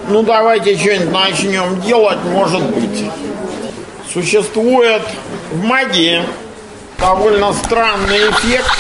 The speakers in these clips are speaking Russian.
Ну, давайте что-нибудь начнем делать, может быть. Существует в магии довольно странный эффект,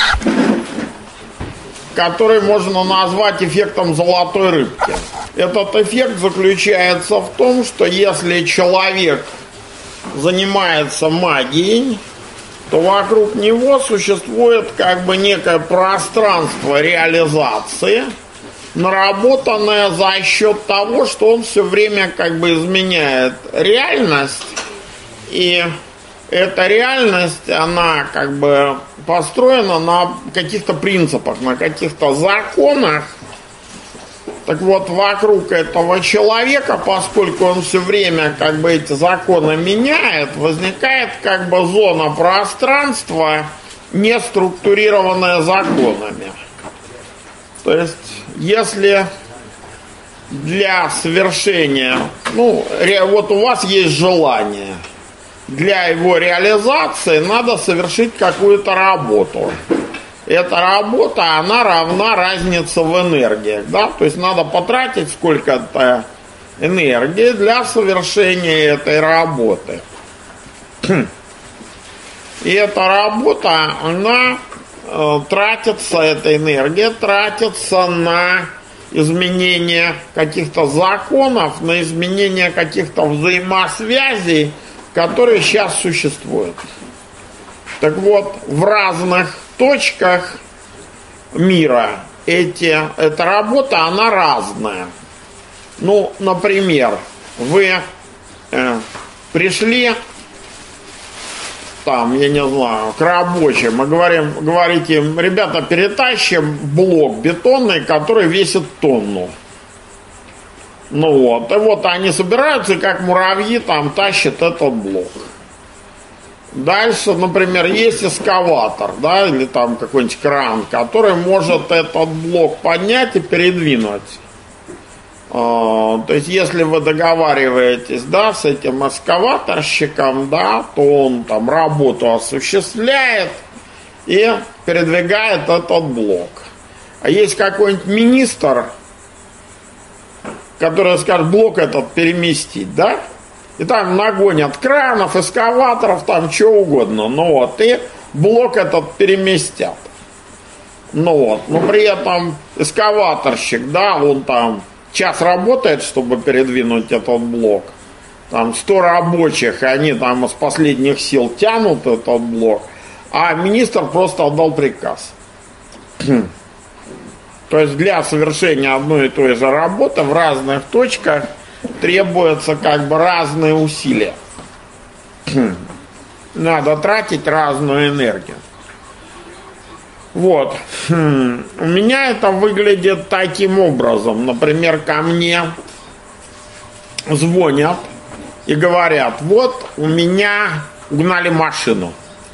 который можно назвать эффектом золотой рыбки. Этот эффект заключается в том, что если человек занимается магией, то вокруг него существует как бы некое пространство реализации, наработанное за счет того, что он все время как бы изменяет реальность. И эта реальность, она как бы построена на каких-то принципах, на каких-то законах. Так вот, вокруг этого человека, поскольку он все время как бы эти законы меняет, возникает как бы зона пространства, не структурированная законами. То есть, если для совершения, вот у вас есть желание, для его реализации надо совершить какую-то работу. Эта работа, она равна разнице в энергиях, да, то есть надо потратить сколько-то энергии для совершения этой работы. И эта работа, она тратится, эта энергия тратится на изменение каких-то законов, на изменение каких-то взаимосвязей, которые сейчас существуют. Так вот, в разных точках мира эта работа, она разная. Ну, например, вы пришли там, я не знаю, к рабочим и говорите им: ребята, перетащим блок бетонный, который весит тонну. Ну вот, и вот они собираются, и как муравьи там тащат этот блок. Дальше, например, есть эскаватор, да, или там какой-нибудь кран, который может этот блок поднять и передвинуть. То есть, если вы договариваетесь, да, с этим эскаваторщиком, да, то он там работу осуществляет и передвигает этот блок. А есть какой-нибудь министр, который скажет: блок этот переместить, да? И там нагонят кранов, эскаваторов, там чего угодно. Ну вот, и блок этот переместят. Ну вот, но при этом эскаваторщик, да, он там час работает, чтобы передвинуть этот блок. Там 100 рабочих, и они там из последних сил тянут этот блок. А министр просто отдал приказ. То есть для совершения одной и той же работы в разных точках требуются как бы разные усилия. Надо тратить разную энергию. Вот. У меня это выглядит таким образом. Например, ко мне звонят и говорят: вот у меня угнали машину.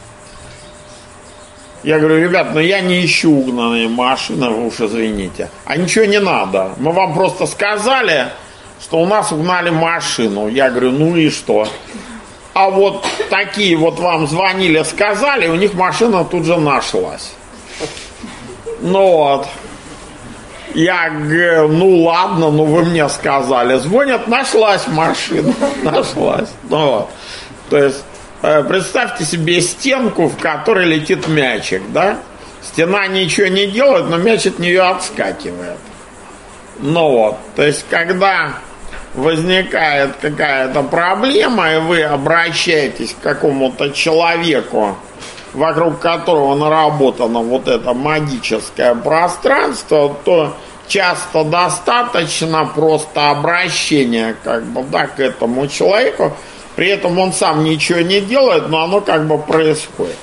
Я говорю: ребят, я не ищу угнанные машины, вы уж извините. А ничего не надо. Мы вам просто сказали, что у нас угнали машину. Я говорю: ну и что? А вот такие вот вам звонили, сказали, у них машина тут же нашлась. Ну вот. Я говорю: ну ладно, вы мне сказали. Звонят: нашлась машина. Нашлась. Ну вот. То есть, представьте себе стенку, в которой летит мячик, да? Стена ничего не делает, но мяч от нее отскакивает. Ну вот. То есть, когда возникает какая-то проблема, и вы обращаетесь к какому-то человеку, вокруг которого наработано вот это магическое пространство, то часто достаточно просто обращения как бы, да, к этому человеку. При этом он сам ничего не делает, но оно как бы происходит.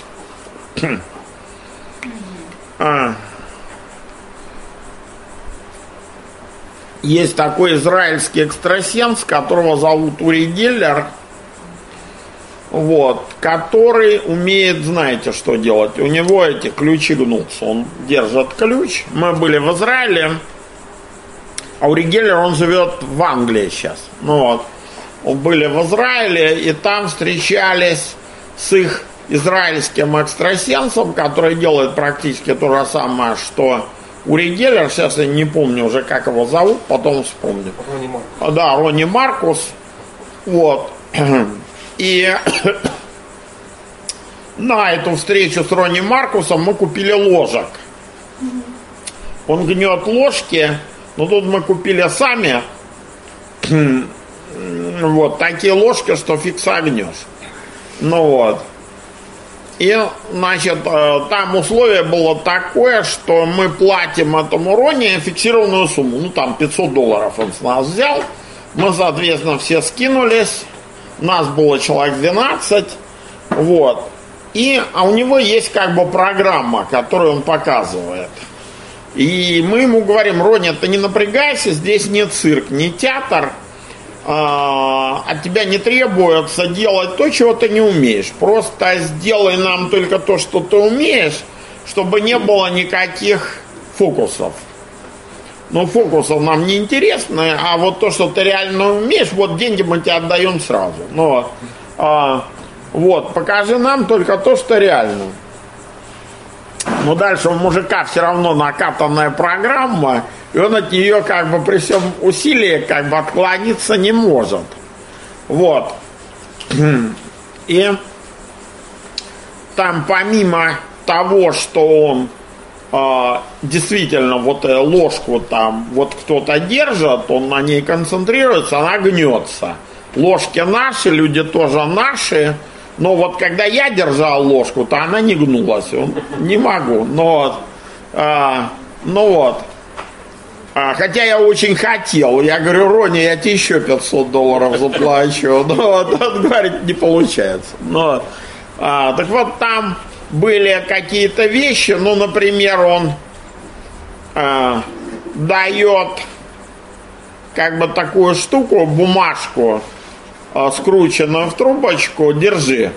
Есть такой израильский экстрасенс, которого зовут Ури Геллер, вот, который умеет, знаете, что делать. У него эти ключи гнутся, он держит ключ. Мы были в Израиле, а Ури Геллер, он живет в Англии сейчас. Ну вот, были в Израиле, и там встречались с их израильским экстрасенсом, который делает практически то же самое, что Ури Геллер, сейчас я не помню уже, как его зовут, потом вспомню. Ронни Маркус. Да, Ронни Маркус. Вот. И на эту встречу с Ронни Маркусом мы купили ложек. Он гнет ложки, но тут мы купили сами вот такие ложки, что фиг согнешь. Ну вот. И, значит, там условие было такое, что мы платим этому Ронни фиксированную сумму. Ну, там $500 он с нас взял. Мы, соответственно, все скинулись. Нас было человек 12. Вот. А у него есть как бы программа, которую он показывает. И мы ему говорим: Ронни, ты не напрягайся, здесь не цирк, не театр. От тебя не требуется делать то, чего ты не умеешь. Просто сделай нам только то, что ты умеешь, чтобы не было никаких фокусов. Но фокусов нам не интересны, а вот то, что ты реально умеешь, вот деньги мы тебе отдаем сразу. Но, вот, покажи нам только то, что реально. Но дальше у мужика все равно накатанная программа, и он от нее как бы при всем усилии как бы отклониться не может. Вот. И там помимо того, что он действительно вот ложку там вот кто-то держит, он на ней концентрируется, она гнется. Ложки наши, люди тоже наши. Но вот когда я держал ложку, то она не гнулась. Не могу. Но вот. Хотя я очень хотел. Я говорю: Ронни, я тебе еще $500 заплачу. Но вот, он говорит, не получается. Но, так вот, там были какие-то вещи. Ну, например, он дает как бы такую штуку, бумажку, скрученную в трубочку, держи.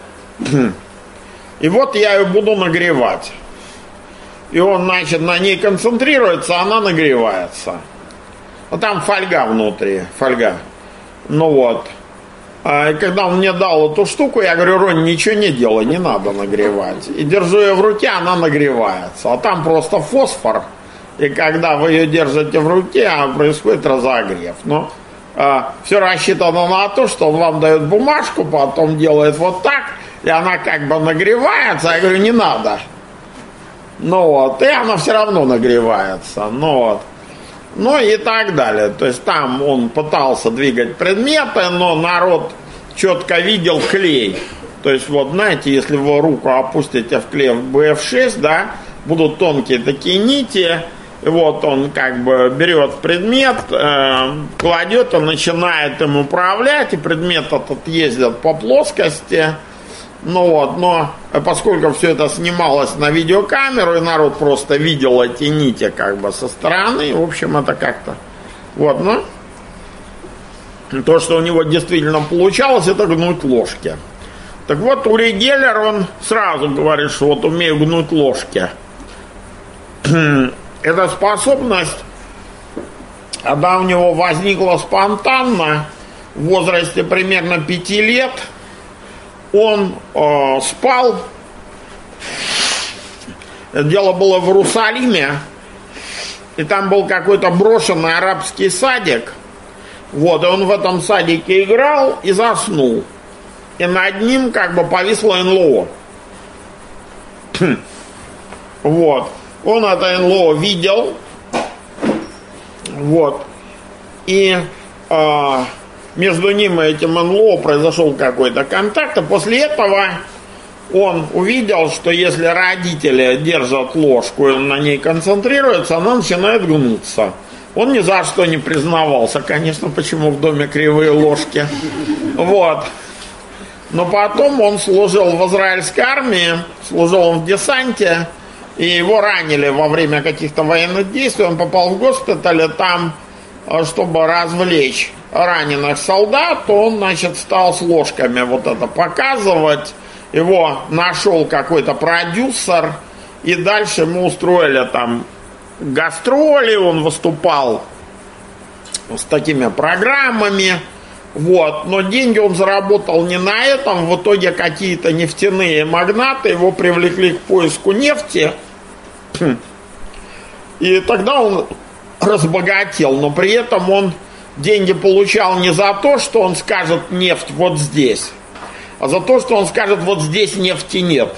И вот я ее буду нагревать. И он, значит, на ней концентрируется, она нагревается. А там фольга внутри, фольга. Ну вот. И когда он мне дал эту штуку, я говорю: Ронни, ничего не делай, не надо нагревать. И держу ее в руке, она нагревается. А там просто фосфор. И когда вы ее держите в руке, происходит разогрев. Но все рассчитано на то, что он вам дает бумажку, потом делает вот так, и она как бы нагревается. Я говорю: не надо. Ну вот, и она все равно нагревается. Ну вот. Ну и так далее. То есть там он пытался двигать предметы, но народ четко видел клей. То есть вот, знаете, если вы руку опустите в клей в BF6, да, будут тонкие такие нити. И вот он как бы берет предмет, кладет и начинает им управлять, и предмет этот ездит по плоскости. Ну вот, но поскольку все это снималось на видеокамеру, и народ просто видел эти нити как бы со стороны, в общем, это как-то... Вот, ну, то, что у него действительно получалось, это гнуть ложки. Так вот, Ури Геллер, он сразу говорит, что вот умею гнуть ложки. Эта способность, когда у него возникла спонтанно, в возрасте примерно 5 лет, он спал. Дело было в Иерусалиме, и там был какой-то брошенный арабский садик. Вот, и он в этом садике играл и заснул. И над ним как бы повисло НЛО. Вот. Он это НЛО видел. Вот. И между ним и этим НЛО произошел какой-то контакт. И после этого он увидел, что если родители держат ложку и он на ней концентрируется, она начинает гнуться. Он ни за что не признавался, конечно, почему в доме кривые ложки. Вот. Но потом он служил в израильской армии, служил он в десанте, и его ранили во время каких-то военных действий. Он попал в госпиталь, и там, чтобы развлечь раненых солдат, он, значит, стал с ложками вот это показывать. Его нашел какой-то продюсер, и дальше ему устроили там гастроли, он выступал с такими программами. Вот. Но деньги он заработал не на этом. В итоге какие-то нефтяные магнаты его привлекли к поиску нефти. И тогда он разбогател, но при этом он деньги получал не за то, что он скажет нефть вот здесь, а за то, что он скажет вот здесь нефти нет.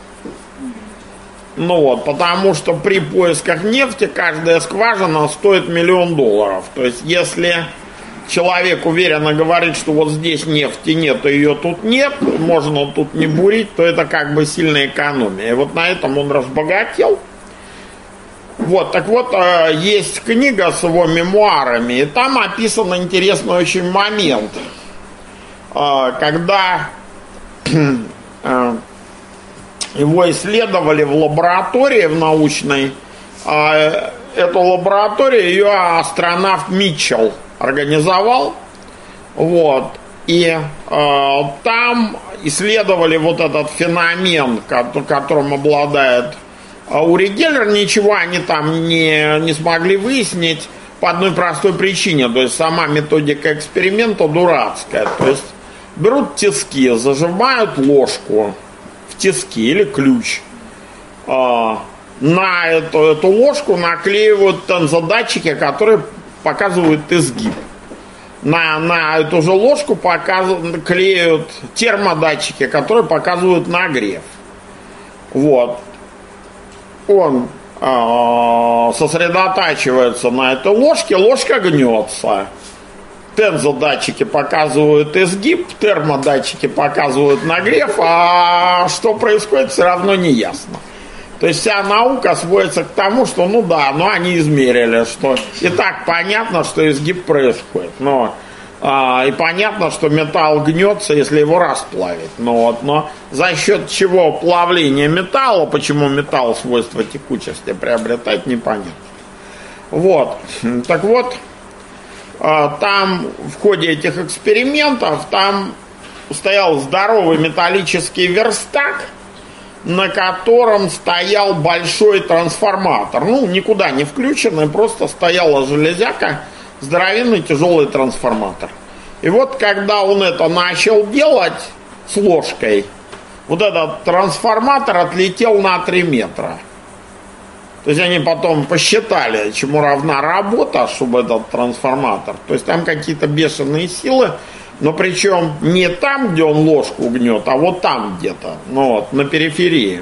Ну вот, потому что при поисках нефти каждая скважина стоит $1 миллион. То есть если человек уверенно говорит, что вот здесь нефти нет, и ее тут нет, можно тут не бурить, то это как бы сильная экономия. И вот на этом он разбогател. Вот, так вот, есть книга с его мемуарами, и там описан интересный очень момент, когда его исследовали в лаборатории, в научной. Эту лабораторию ее астронавт Митчелл организовал. Вот. И там исследовали вот этот феномен, которым обладает Ури Геллер. Ничего они там не смогли выяснить по одной простой причине. То есть сама методика эксперимента дурацкая. То есть берут тиски, зажимают ложку тиски или ключ. На эту ложку наклеивают тензодатчики, которые показывают изгиб. На эту же ложку клеют термодатчики, которые показывают нагрев. Вот. Он сосредотачивается на этой ложке, ложка гнется. Тензодатчики показывают изгиб, термодатчики показывают нагрев, а что происходит, все равно не ясно. То есть вся наука сводится к тому, что они измерили, что и так понятно, что изгиб происходит. И понятно, что металл гнется, если его расплавить. Но за счет чего плавление металла, почему металл свойства текучести приобретает, непонятно. Вот. Так вот, там в ходе этих экспериментов там стоял здоровый металлический верстак, на котором стоял большой трансформатор. Никуда не включенный, просто стояла железяка, здоровенный тяжелый трансформатор. И вот когда он это начал делать с ложкой, вот этот трансформатор отлетел на 3 метра. То есть они потом посчитали, чему равна работа, чтобы этот трансформатор. То есть там какие-то бешеные силы, но причем не там, где он ложку гнет, а вот там где-то, на периферии.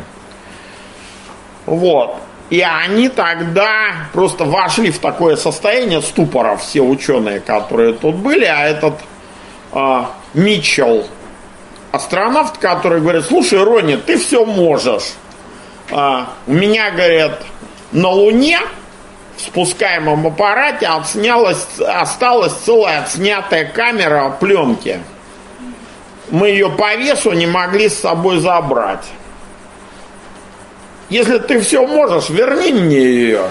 Вот. И они тогда просто вошли в такое состояние ступора, все ученые, которые тут были, а этот Митчелл, астронавт, который говорит: слушай, Ронни, ты все можешь. У меня, говорят, на Луне в спускаемом аппарате осталась целая отснятая камера пленки. Мы ее по весу не могли с собой забрать. Если ты все можешь, верни мне ее.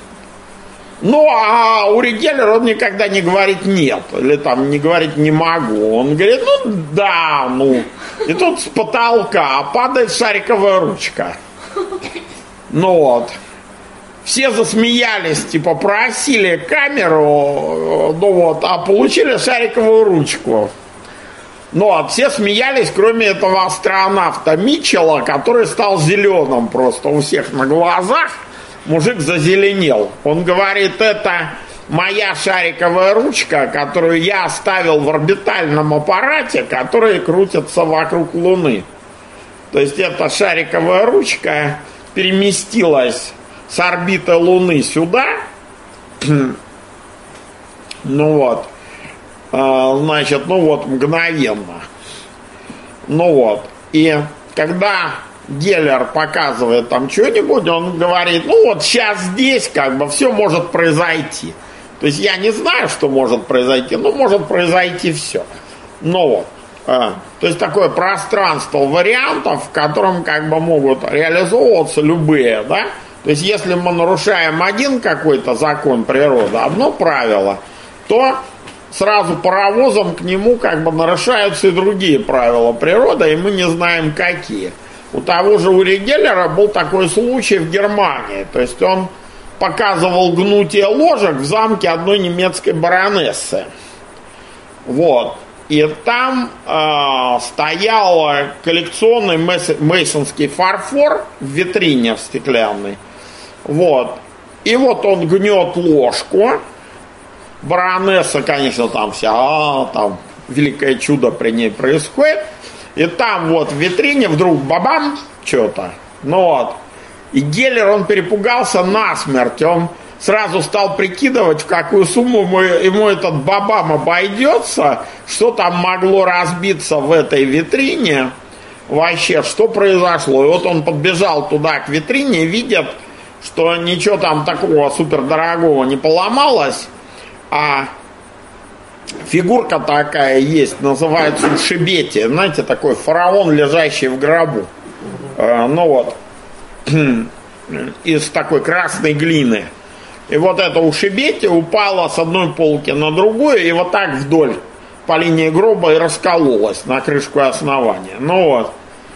А Ури Геллер, он никогда не говорит нет, или там не говорит не могу. Он говорит, да. И тут с потолка падает шариковая ручка. Все засмеялись, просили камеру, а получили шариковую ручку. Все смеялись, кроме этого астронавта Митчелла, который стал зеленым просто у всех на глазах. Мужик зазеленел. Он говорит: это моя шариковая ручка, которую я оставил в орбитальном аппарате, который крутится вокруг Луны. То есть эта шариковая ручка переместилась с орбиты Луны сюда. Мгновенно. И когда Геллер показывает там что-нибудь, он говорит: сейчас здесь все может произойти. То есть я не знаю, что может произойти, но может произойти все. То есть такое пространство вариантов, в котором могут реализовываться любые, да? То есть если мы нарушаем один какой-то закон природы, одно правило, то сразу паровозом к нему нарушаются и другие правила природы, и мы не знаем какие. У того же Ури Геллера был такой случай в Германии. То есть он показывал гнутие ложек в замке одной немецкой баронессы. И там стоял коллекционный мейсонский фарфор в витрине в стеклянной. И вот он гнет ложку. Баронесса, конечно, там вся, там великое чудо при ней происходит. И там вот в витрине вдруг бабам что-то. Ну вот. И Геллер, он перепугался насмерть. Он сразу стал прикидывать, в какую сумму ему этот бабам обойдется, что там могло разбиться в этой витрине. Вообще, что произошло. И вот он подбежал туда к витрине, видит, что ничего там такого супердорогого не поломалось, а фигурка такая есть, называется Ушибети. Знаете, такой фараон, лежащий в гробу. Ну вот, из такой красной глины. И вот эта Ушибети упала с одной полки на другую, и вот так вдоль по линии гроба и раскололась на крышку основания. Ну вот.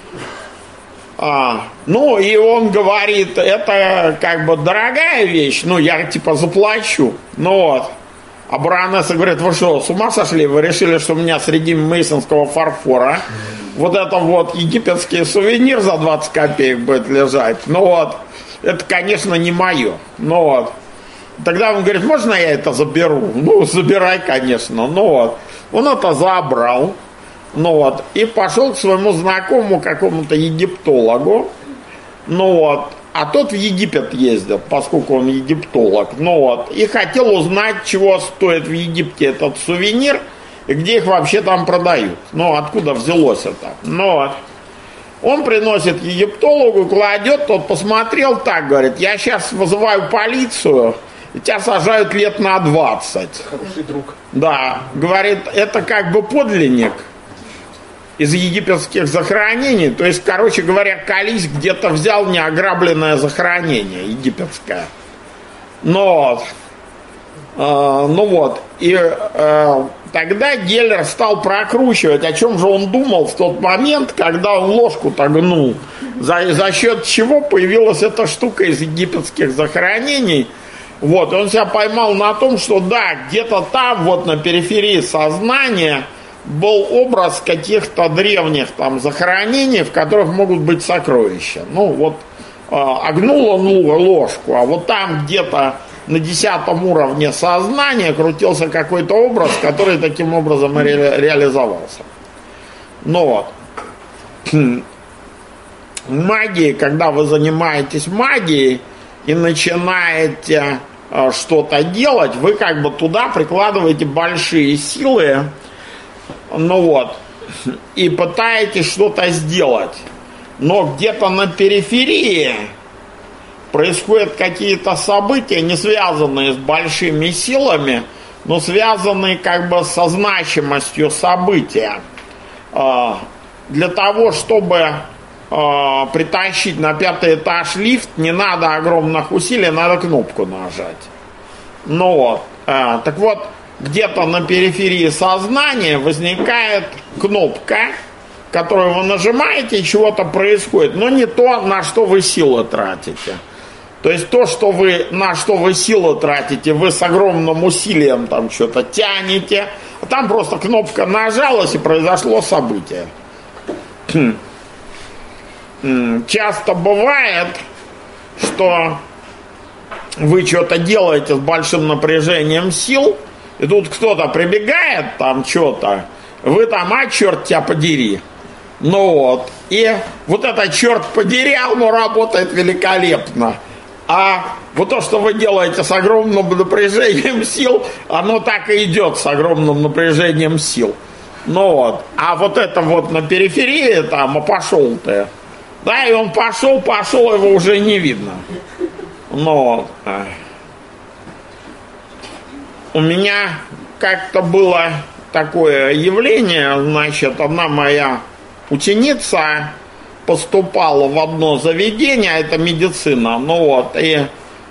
Ну и он говорит, это как бы дорогая вещь, ну я типа заплачу. Ну вот. А баронесса говорит, вы что, с ума сошли? Вы решили, что у меня среди мейсонского фарфора вот это вот египетский сувенир за 20 копеек будет лежать? Ну вот, это, конечно, не мое. Ну вот. Тогда он говорит, можно я это заберу? Ну, забирай, конечно. Ну вот. Он это забрал. Ну вот. И пошел к своему знакомому какому-то египтологу. Ну вот. А тот в Египет ездил, поскольку он египтолог. Ну вот. И хотел узнать, чего стоит в Египте этот сувенир и где их вообще там продают. Ну, откуда взялось это. Ну вот. Он приносит египтологу, кладет, тот посмотрел так, говорит, я сейчас вызываю полицию, и тебя сажают лет на 20. Хороший друг. Да, говорит, это как бы подлинник из египетских захоронений. То есть, короче говоря, Кались где-то взял неограбленное захоронение египетское. Но ну вот. И тогда Геллер стал прокручивать, о чем же он думал в тот момент, когда он ложку-то гнул. За счет чего появилась эта штука из египетских захоронений. Вот, он себя поймал на том, что да, где-то там, вот на периферии сознания, был образ каких-то древних там захоронений, в которых могут быть сокровища. Ну вот, огнул он ложку, а вот там где-то на 10-м уровне сознания крутился какой-то образ, который таким образом реализовался. Ну вот. Магией, когда вы занимаетесь магией и начинаете что-то делать, вы как бы туда прикладываете большие силы, ну вот, и пытаетесь что-то сделать. Но где-то на периферии происходят какие-то события, не связанные с большими силами, но связанные как бы со значимостью события. Для того, чтобы притащить на 5-й этаж лифт, не надо огромных усилий, надо кнопку нажать. Ну вот. Так вот, где-то на периферии сознания возникает кнопка, которую вы нажимаете, и чего-то происходит, но не то, на что вы силы тратите. То есть то, что вы, на что вы силы тратите, вы с огромным усилием там что-то тянете, а там просто кнопка нажалась и произошло событие. Часто бывает, что вы что-то делаете с большим напряжением сил, и тут кто-то прибегает, там что-то, вы там, черт тебя подери. Ну вот, и вот это черт подери, оно работает великолепно. А вот то, что вы делаете с огромным напряжением сил, оно так и идет с огромным напряжением сил. Ну вот, а вот это вот на периферии там, а пошел ты. Да, и он пошел, его уже не видно. Но у меня как-то было такое явление, значит, одна моя ученица поступала в одно заведение, это медицина, ну вот, и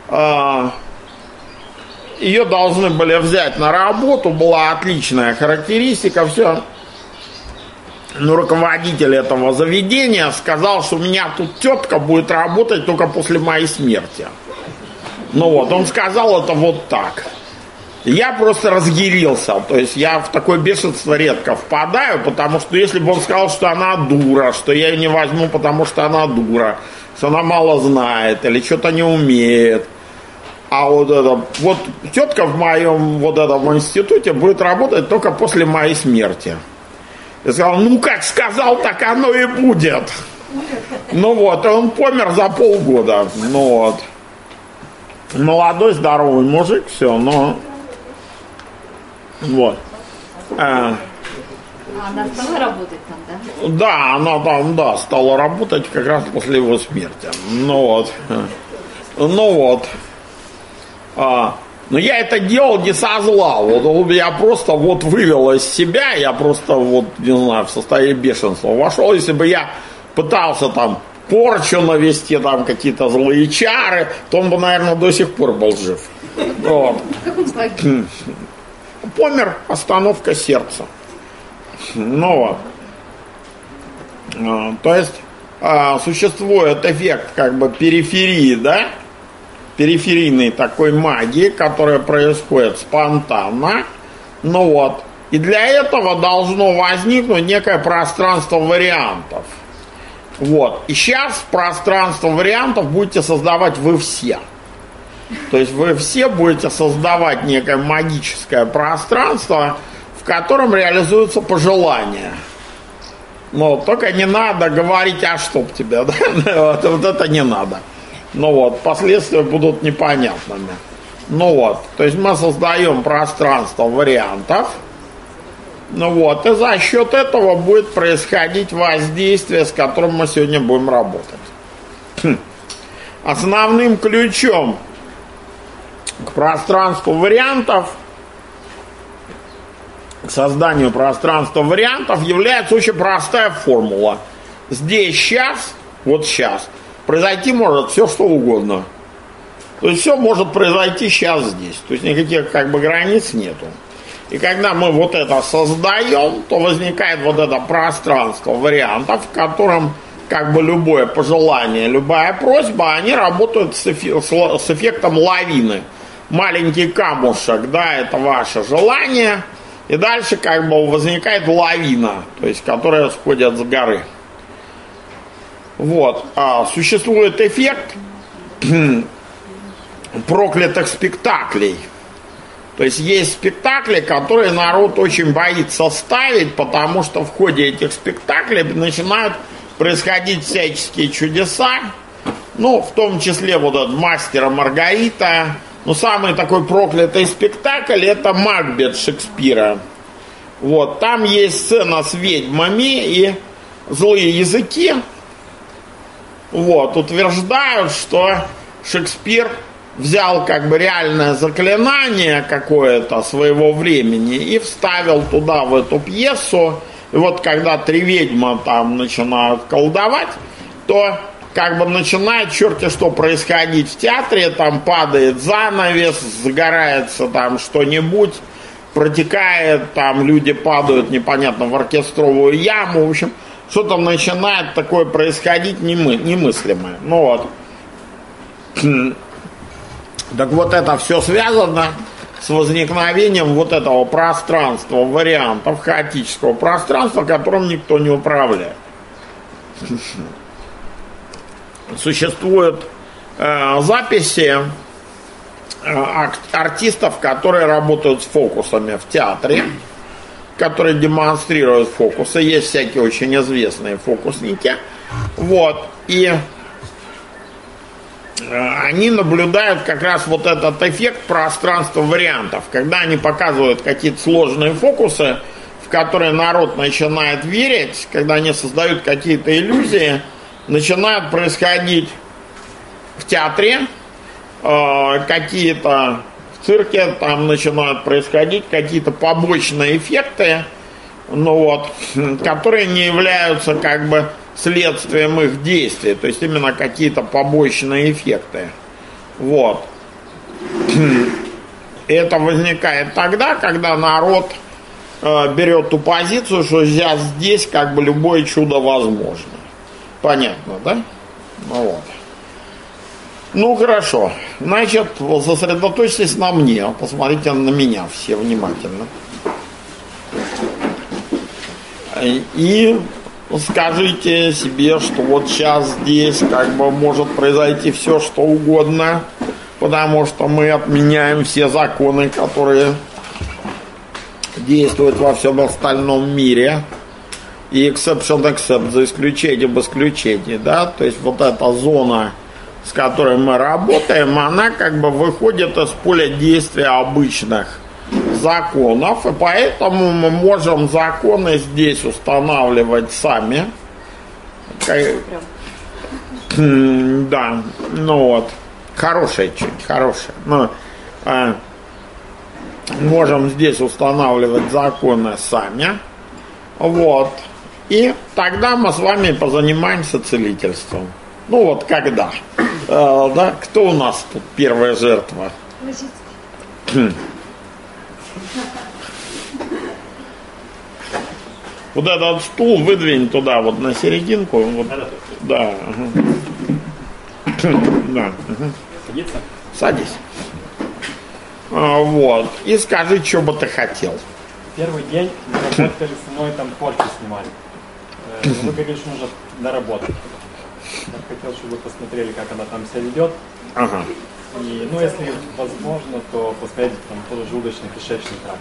ее должны были взять на работу, была отличная характеристика, все. Но руководитель этого заведения сказал, что у меня тут тетка будет работать только после моей смерти. Ну вот, он сказал это вот так. Я просто разъярился, то есть я в такое бешенство редко впадаю, потому что если бы он сказал, что она дура, что я ее не возьму, потому что она дура, что она мало знает или что-то не умеет, А вот это, вот тетка в моем вот этом институте будет работать только после моей смерти. Я сказал, ну как сказал, так оно и будет. Ну вот, и он помер за полгода. Ну вот. Молодой, здоровый мужик, все, но... Вот. Она стала работать там, да? Да, она там, да, стала работать как раз после его смерти. Ну вот. Ну вот. Но я это делал не со зла. Вот я просто вот вывел из себя, я просто вот, не знаю, в состоянии бешенства вошел. Если бы я пытался там порчу навести, там какие-то злые чары, то он бы, наверное, до сих пор был жив. Вот. Как он погиб? Помер, остановка сердца. Ну вот. То есть существует эффект как бы периферии, да? Периферийной такой магии, которая происходит спонтанно. Ну вот. И для этого должно возникнуть некое пространство вариантов. Вот. И сейчас пространство вариантов будете создавать вы все. То есть вы все будете создавать некое магическое пространство, в котором реализуются пожелания. Но только не надо говорить, а чтоб тебе, да? Вот это не надо. Ну вот, последствия будут непонятными. Ну вот, то есть мы создаем пространство вариантов. Ну вот, и за счет этого будет происходить воздействие, с которым мы сегодня будем работать. Основным ключом к пространству вариантов, к созданию пространства вариантов является очень простая формула. Здесь, сейчас, вот сейчас, произойти может все, что угодно. То есть все может произойти сейчас здесь. То есть никаких как бы границ нету. И когда мы вот это создаем, то возникает вот это пространство вариантов, в котором как бы любое пожелание, любая просьба, они работают с эффектом лавины. Маленький камушек, да, это ваше желание. И дальше как бы возникает лавина, то есть которая сходит с горы. Вот. Существует эффект проклятых спектаклей. То есть есть спектакли, которые народ очень боится ставить, потому что в ходе этих спектаклей начинают происходить всяческие чудеса. Ну, в том числе вот этот «Мастер и Маргарита». Но самый такой проклятый спектакль — это «Макбет» Шекспира. Вот. Там есть сцена с ведьмами и злые языки. Вот, утверждают, что Шекспир взял как бы реальное заклинание какое-то своего времени и вставил туда, в эту пьесу. И вот когда три ведьмы там начинают колдовать, то как бы начинает черти что происходить в театре, там падает занавес, загорается там что-нибудь, протекает, там люди падают непонятно в оркестровую яму, в общем, что-то начинает такое происходить немыслимое. Ну вот. Так вот это все связано с возникновением вот этого пространства, вариантов, хаотического пространства, которым никто не управляет. Существуют записи артистов, которые работают с фокусами в театре, которые демонстрируют фокусы. Есть всякие очень известные фокусники. Вот. И они наблюдают как раз вот этот эффект пространства вариантов. Когда они показывают какие-то сложные фокусы, в которые народ начинает верить, когда они создают какие-то иллюзии, начинают происходить в театре, какие-то в цирке, там начинают происходить какие-то побочные эффекты, ну вот, которые не являются как бы следствием их действий, то есть именно какие-то побочные эффекты. Вот. Это возникает тогда, когда народ берет ту позицию, что здесь как бы любое чудо возможно. Понятно, да? Ну вот. Ну хорошо. Значит, сосредоточьтесь на мне. Посмотрите на меня все внимательно. И скажите себе, что вот сейчас здесь как бы может произойти все, что угодно. потому что мы отменяем все законы, которые действуют во всем остальном мире. И exception, за исключением исключений, да, то есть вот эта зона, с которой мы работаем, она как бы выходит из поля действия обычных законов, и поэтому мы можем законы здесь устанавливать сами. Да, ну вот, хорошая чуть, хорошая. Ну, можем здесь устанавливать законы сами, вот. И тогда мы с вами позанимаемся целительством. Ну вот когда? Да? Кто у нас тут первая жертва? Вот этот стул выдвинь туда, вот на серединку. Вот. Да. Да. Садиться? Садись. Вот. И скажи, что бы ты хотел. Первый день мы работали со мной, там порки снимали. Вы говорили, что нужно доработать. Я хотел, чтобы вы посмотрели, как она там себя ведет. Ага. И, ну, если возможно, то посмотрите там поджелудочно-кишечный тракт.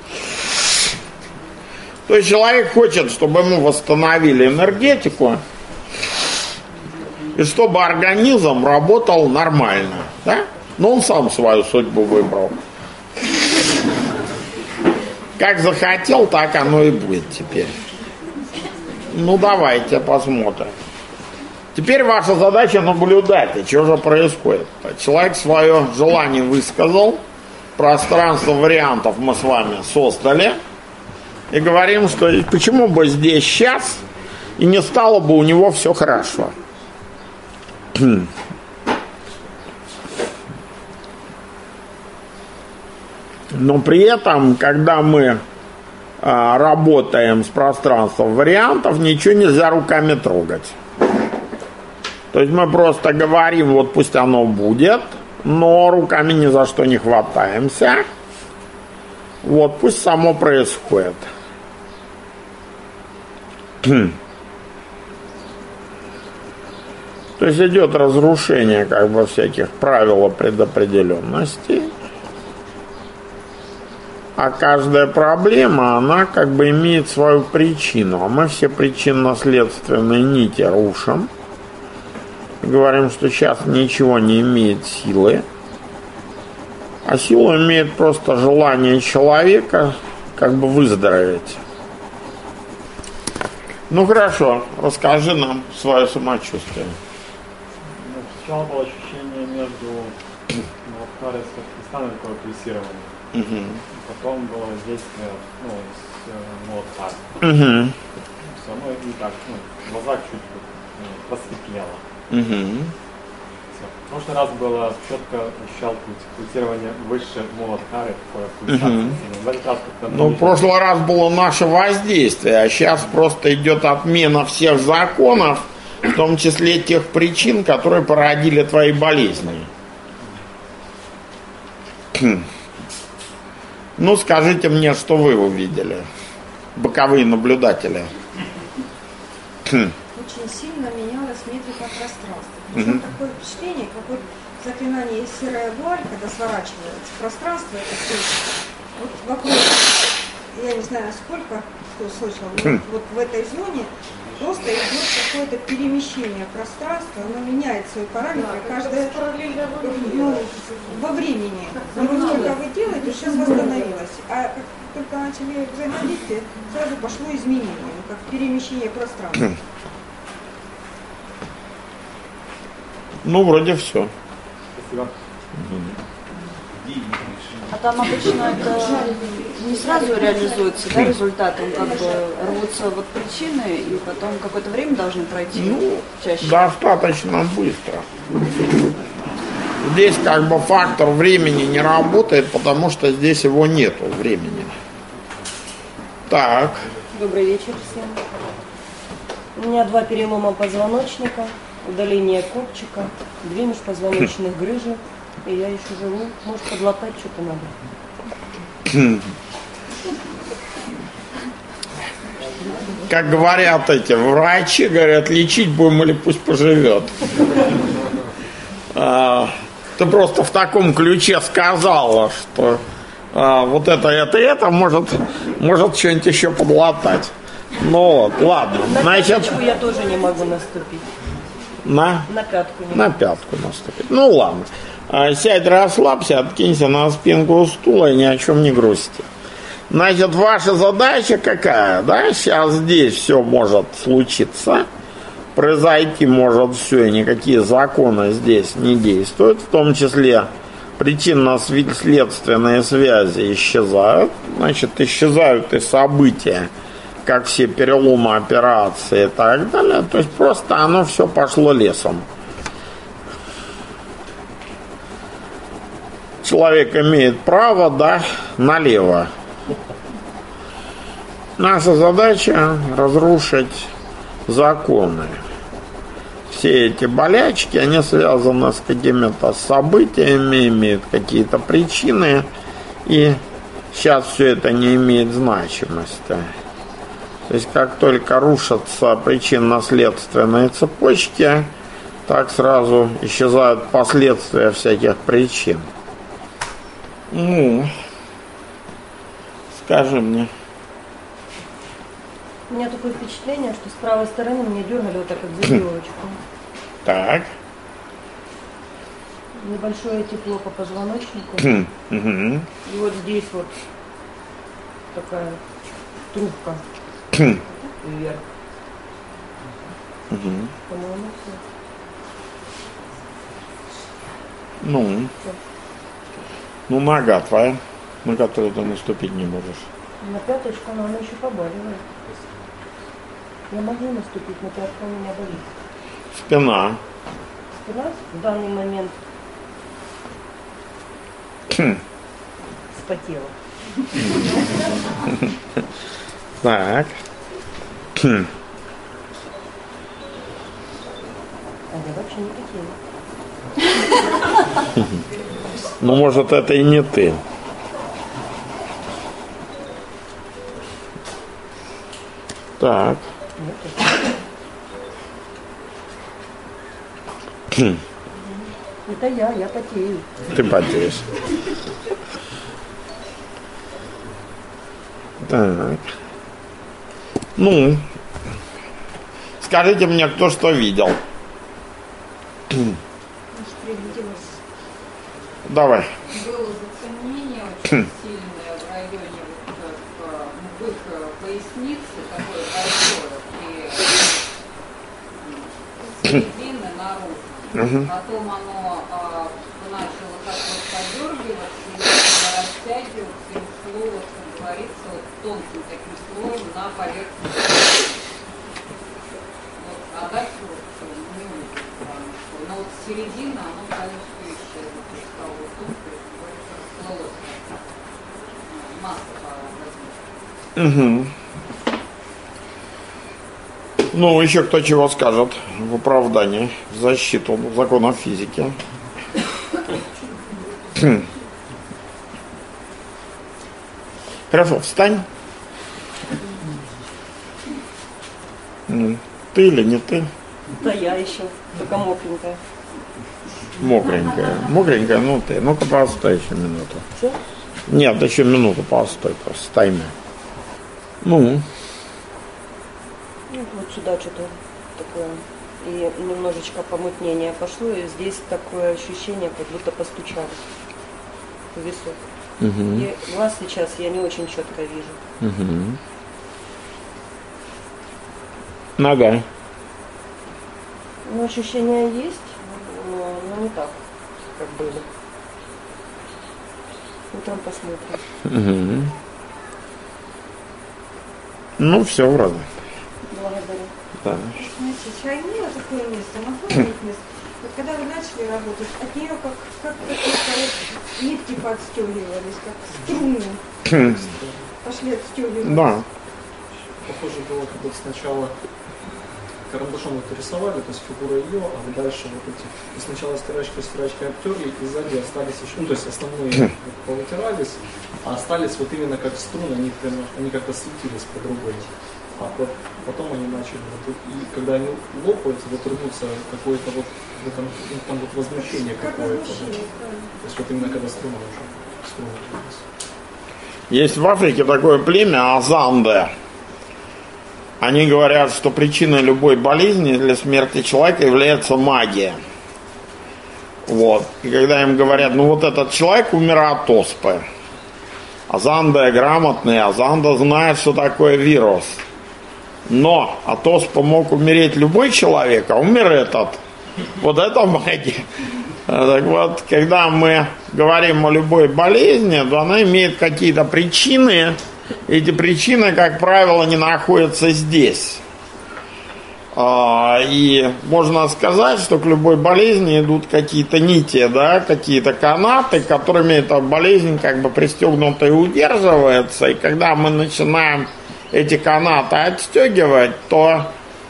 То есть человек хочет, чтобы ему восстановили энергетику, и чтобы организм работал нормально, да? Но он сам свою судьбу выбрал. Как захотел, так оно и будет теперь. Ну, давайте посмотрим. Теперь ваша задача наблюдать, и что же происходит. Человек свое желание высказал, пространство вариантов мы с вами создали, и говорим, что почему бы здесь сейчас и не стало бы у него все хорошо. Но при этом, когда мы работаем с пространством вариантов, ничего нельзя руками трогать. То есть мы просто говорим, вот пусть оно будет, но руками ни за что не хватаемся. Вот пусть само происходит. То есть идет разрушение как бы всяких правил и предопределенностей. А каждая проблема, она как бы имеет свою причину. А мы все причинно-следственные нити рушим. Говорим, что сейчас ничего не имеет силы. А силу имеет просто желание человека как бы выздороветь. Ну хорошо, расскажи нам свое самочувствие. Ну, сначала было ощущение между Муладхарой и Святхристаном такое пульсирование. Угу. Потом было действие, ну, с Муладхарой. Угу. Все, ну и так, ну, в глазах чуть просветлело. Угу. Все. В прошлый раз было четко ощущал пульсирование выше Муладхары, такое пульсация. В этот раз как-то... Ну, в прошлый раз было наше воздействие, а сейчас просто идет отмена всех законов, в том числе тех причин, которые породили твои болезни. Ну, скажите мне, что вы увидели, боковые наблюдатели. Очень сильно менялось метрика пространства. Причем такое впечатление, как вот заклинание серая вуаль, когда сворачивается пространство, это все, вот вокруг, я не знаю сколько, кто слышал, но вот в этой зоне просто идет какое-то перемещение пространства, оно меняет свои параметры каждое, ну, во времени. И вот сколько вы делаете, сейчас восстановилось. А как только начали взаимодействие, сразу пошло изменение, как перемещение пространства. Ну, вроде все. Спасибо. А там обычно это не сразу реализуется, да, результат? Он как бы рвутся вот причины, и потом какое-то время должны пройти, Ну, чаще. достаточно быстро. Здесь как бы фактор времени не работает, потому что здесь его нету времени. Так. Добрый вечер всем. У меня 2 перелома позвоночника, удаление копчика, 2 межпозвоночных грыжи, и я еще живу. Может, подлатать что-то надо. Как говорят эти врачи, говорят, лечить будем или пусть поживет. То Ты просто в таком ключе сказала, что вот это может что-нибудь еще подлатать. Ну вот, ладно. На Значит, пяточку я тоже не могу наступить. на пятку не на могу. пятку наступить. Ну ладно. Сядь, расслабься, откинься на спинку стула и ни о чем не грусти. Значит, ваша задача какая, да? Сейчас здесь все может случиться. Произойти может все, и никакие законы здесь не действуют. В том числе причинно-следственные связи исчезают. Значит, исчезают и события, как все переломы операции и так далее. То есть просто оно все пошло лесом. Человек имеет право, да, налево. Наша задача разрушить законы. Все эти болячки, они связаны с какими-то событиями, имеют какие-то причины, и сейчас все это не имеет значимости. То есть как только рушатся причинно-следственные цепочки, так сразу исчезают последствия всяких причин. Ну, скажи мне. У меня такое впечатление, что с правой стороны меня дергали вот так вот за веревочку. Так. Небольшое тепло по позвоночнику. Угу. И вот здесь вот такая трубка вверх. По-моему, все. Ну, нога твоя, на которую ты наступить не можешь. На пяточку, но она еще побаливает. Я могу наступить, но пятка у меня болит. Спина. Спина в данный момент вспотела. Так. Они вообще не такие. Ну, может, это и не ты. Так. Это я потею. Ты потеешь. Так. Ну, скажите мне, кто что видел. Давай. Было затемнение очень сильное в районе в их поясницы, такое большое, и середины наружу. Потом оно начало как вот подергиваться, и растягиваться, и ушло, вот, как говорится, вот тонким таким слоем на поверхность. Вот, а дальше вот не увидела. Но вот середина, оно полностью исчезло. Угу. Ну, еще кто чего скажет в оправдании, в защиту законов физики. Хорошо, встань. Ты или не ты? Да я еще, только мокренькая. Мокренькая. Мокренькая, ну ты. Ну-ка постой еще минуту. Что? Нет, еще минуту постой, просто тайм. Ну. Вот сюда что-то такое. И немножечко помутнение пошло, и здесь такое ощущение, как будто постучали в висок. И глаз сейчас я не очень четко вижу. Нога. Ну, ощущения есть, но не так, как были. Утром посмотрим. Ну, все вроде. Благодарю. Да. Знаете, чайнило такое место, находное место. Вот когда вы начали работать, от нее как какие-то вот нитки подстегивались, как струны. Пошли отстегиваться. Да. Похоже было, как вот сначала карандашом это рисовали, то есть фигура ее, а вы дальше вот эти, и сначала стирачкой обтерли, и сзади остались еще, ну, то есть основные повытирались, а остались вот именно как струны, они как-то светились по другой. А потом они начали, вот, и когда они лопаются, вот рвутся какое-то вот, там вот возмущение какое-то. То есть вот именно когда струна уже рвутся. Есть в Африке такое племя Азанде. Они говорят, что причиной любой болезни для смерти человека является магия. Вот. И когда им говорят, ну вот этот человек умер от оспы. Азанде грамотный, Азанде знает, что такое вирус. Но от оспы мог умереть любой человек, а умер этот. Вот это магия. Так вот, когда мы говорим о любой болезни, то она имеет какие-то причины. Эти причины, как правило, не находятся здесь. И можно сказать, что к любой болезни идут какие-то нити, да, какие-то канаты, которыми эта болезнь как бы пристегнута и удерживается. И когда мы начинаем эти канаты отстегивать, то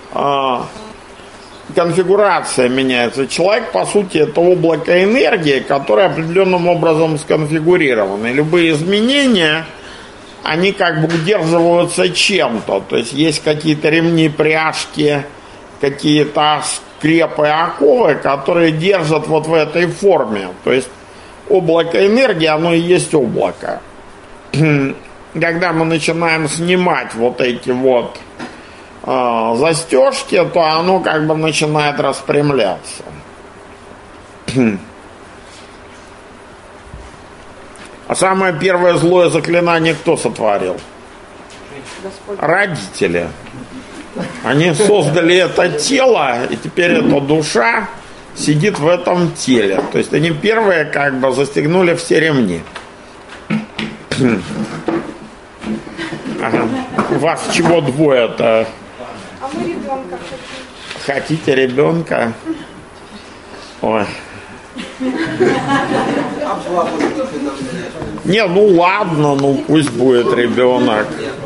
конфигурация меняется. Человек, по сути, это облако энергии, которое определенным образом сконфигурировано. И любые изменения, они как бы удерживаются чем-то. То есть есть какие-то ремни, пряжки, какие-то скрепы, оковы, которые держат вот в этой форме. То есть облако энергии, оно и есть облако. Когда мы начинаем снимать вот эти вот застежки, то оно как бы начинает распрямляться. А самое первое злое заклинание кто сотворил? Господь. Родители. Они создали это тело, и теперь эта душа сидит в этом теле. То есть они первые как бы застегнули все ремни. Ага. У вас чего двое-то? А мы ребенка хотим. Хотите ребенка? Ой. Не, ну ладно, ну пусть будет ребенок.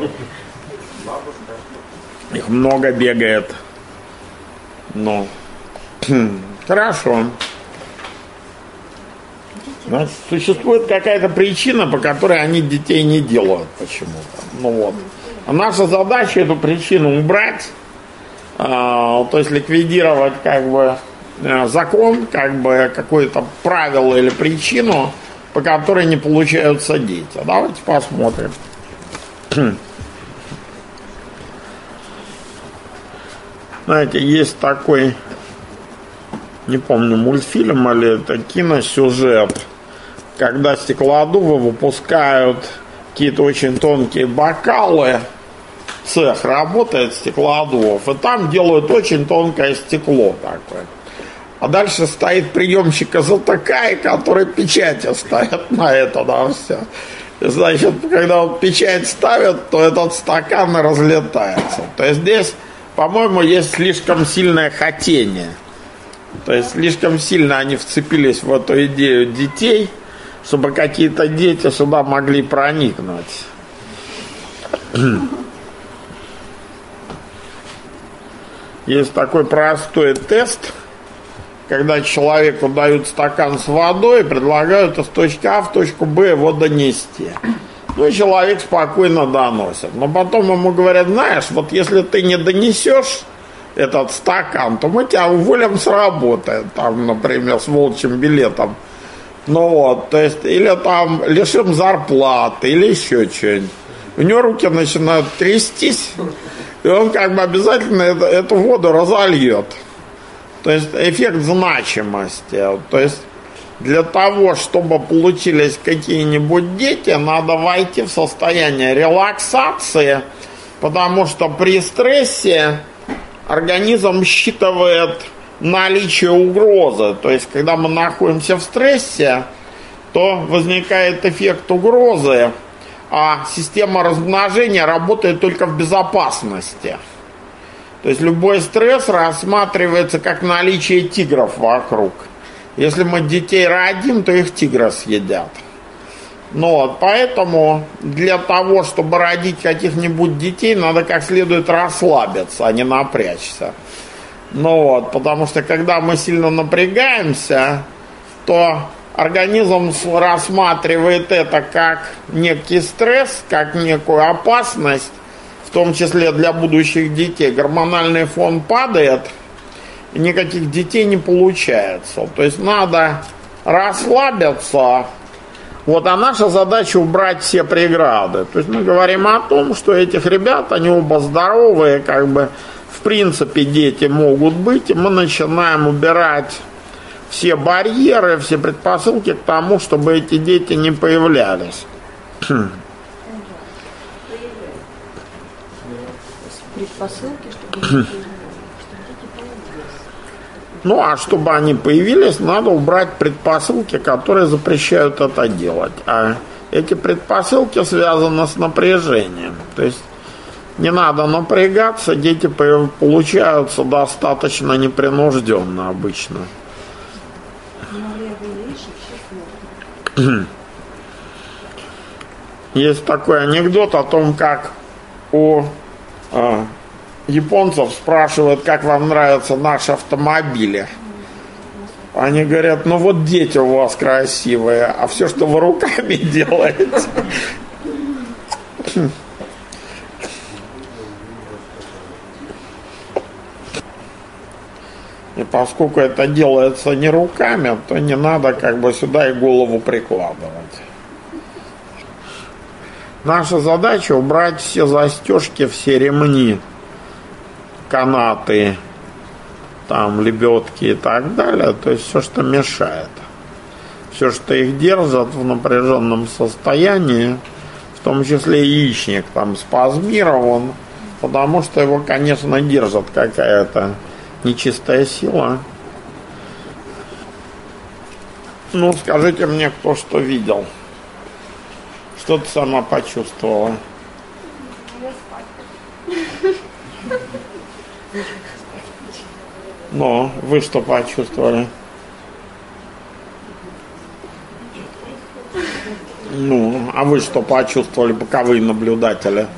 Их много бегает. Ну, хорошо. Значит, существует какая-то причина, по которой они детей не делают почему-то. Ну вот. А наша задача эту причину убрать, то есть ликвидировать как бы закон, как бы какое-то правило или причину, по которой не получаются дети. Давайте посмотрим. Знаете, есть такой, не помню, мультфильм или это киносюжет, когда стеклодувы выпускают какие-то очень тонкие бокалы, цех работает стеклодувов, и там делают очень тонкое стекло такое. А дальше стоит приемщик из ЛТК, который печати ставит на это, да, все. И, значит, когда вот печать ставят, то этот стакан разлетается. То есть здесь, по-моему, есть слишком сильное хотение. То есть слишком сильно они вцепились в эту идею детей, чтобы какие-то дети сюда могли проникнуть. Есть такой простой тест, когда человеку дают стакан с водой и предлагают из точки А в точку Б его донести. Ну и человек спокойно доносит. Но потом ему говорят, знаешь, вот если ты не донесешь этот стакан, то мы тебя уволим с работы, там, например, с волчьим билетом. Ну вот, то есть, или там лишим зарплаты, или еще что-нибудь. У него руки начинают трястись, и он как бы обязательно эту воду разольет. То есть эффект значимости. То есть для того, чтобы получились какие-нибудь дети, надо войти в состояние релаксации, потому что при стрессе организм считывает наличие угрозы. То есть когда мы находимся в стрессе, то возникает эффект угрозы, а система размножения работает только в безопасности. То есть любой стресс рассматривается как наличие тигров вокруг. Если мы детей родим, то их тигры съедят. Ну вот, поэтому для того, чтобы родить каких-нибудь детей, надо как следует расслабиться, а не напрячься. Ну вот, потому что когда мы сильно напрягаемся, то организм рассматривает это как некий стресс, как некую опасность, в том числе для будущих детей. Гормональный фон падает, и никаких детей не получается. То есть надо расслабиться. Вот, а наша задача убрать все преграды. То есть мы говорим о том, что этих ребят, они оба здоровые, как бы, в принципе, дети могут быть, и мы начинаем убирать все барьеры, все предпосылки к тому, чтобы эти дети не появлялись. Предпосылки, чтобы Ну, а чтобы они появились, надо убрать предпосылки, которые запрещают это делать. А эти предпосылки связаны с напряжением. То есть не надо напрягаться, дети получаются достаточно непринужденно обычно. Есть такой анекдот о том, как у японцев спрашивают, как вам нравятся наши автомобили. Они говорят, ну вот дети у вас красивые, а все, что вы руками делаете. И поскольку это делается не руками, то не надо как бы сюда и голову прикладывать. Наша задача убрать все застежки, все ремни, канаты, там лебедки и так далее, то есть все, что мешает. Все, что их держит в напряженном состоянии, в том числе яичник там спазмирован, потому что его, конечно, держит какая-то нечистая сила. Ну, скажите мне, кто что видел. Что ты сама почувствовала? Но вы что почувствовали? Ну, а вы что почувствовали, боковые наблюдатели?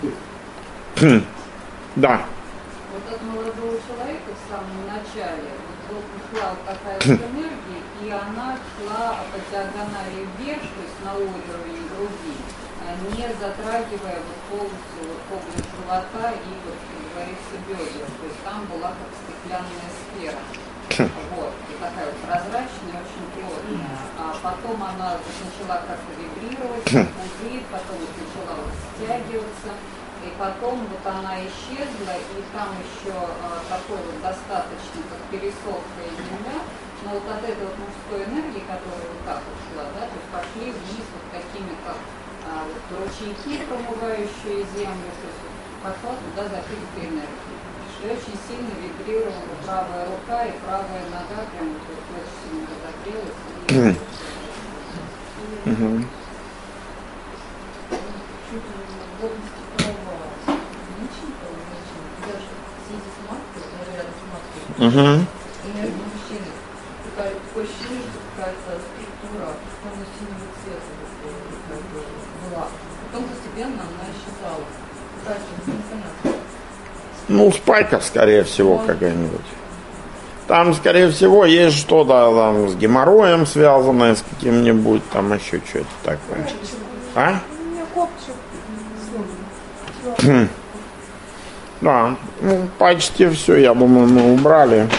Да. Вот от молодого человека в самом начале вот ушла какая-то энергия, и она шла по диагонали вверх, то есть на уровень груди, не затрагивая вот полностью вот область живота и, вот, как говорится, бедер. То есть там была как стеклянная сфера. Вот, и такая вот прозрачная, очень плотная. А потом она начала как-то вибрировать, пузырь, потом начала вот стягиваться. И потом вот она исчезла, и там еще такой вот достаточно как пересохшая земля. Но вот от этой вот мужской энергии, которая вот так вот шла, да, то есть пошли вниз вот такими как вот ручейки, промывающие землю, то есть пошла туда закрытая энергия. И очень сильно вибрировала правая рука и правая нога, прям вот очень сильно разогрелась. Энергия мужчины. Такое ощущение, что какая-то структура темно-синего цвета была. Потом постепенно она исчезала. Какая-то непонятная. Ну, спайка, скорее всего, какая-нибудь. Там, скорее всего, есть что-то там с геморроем связанное, с каким-нибудь, там еще что-то такое. А? Да, ну, почти все, я думаю, мы убрали.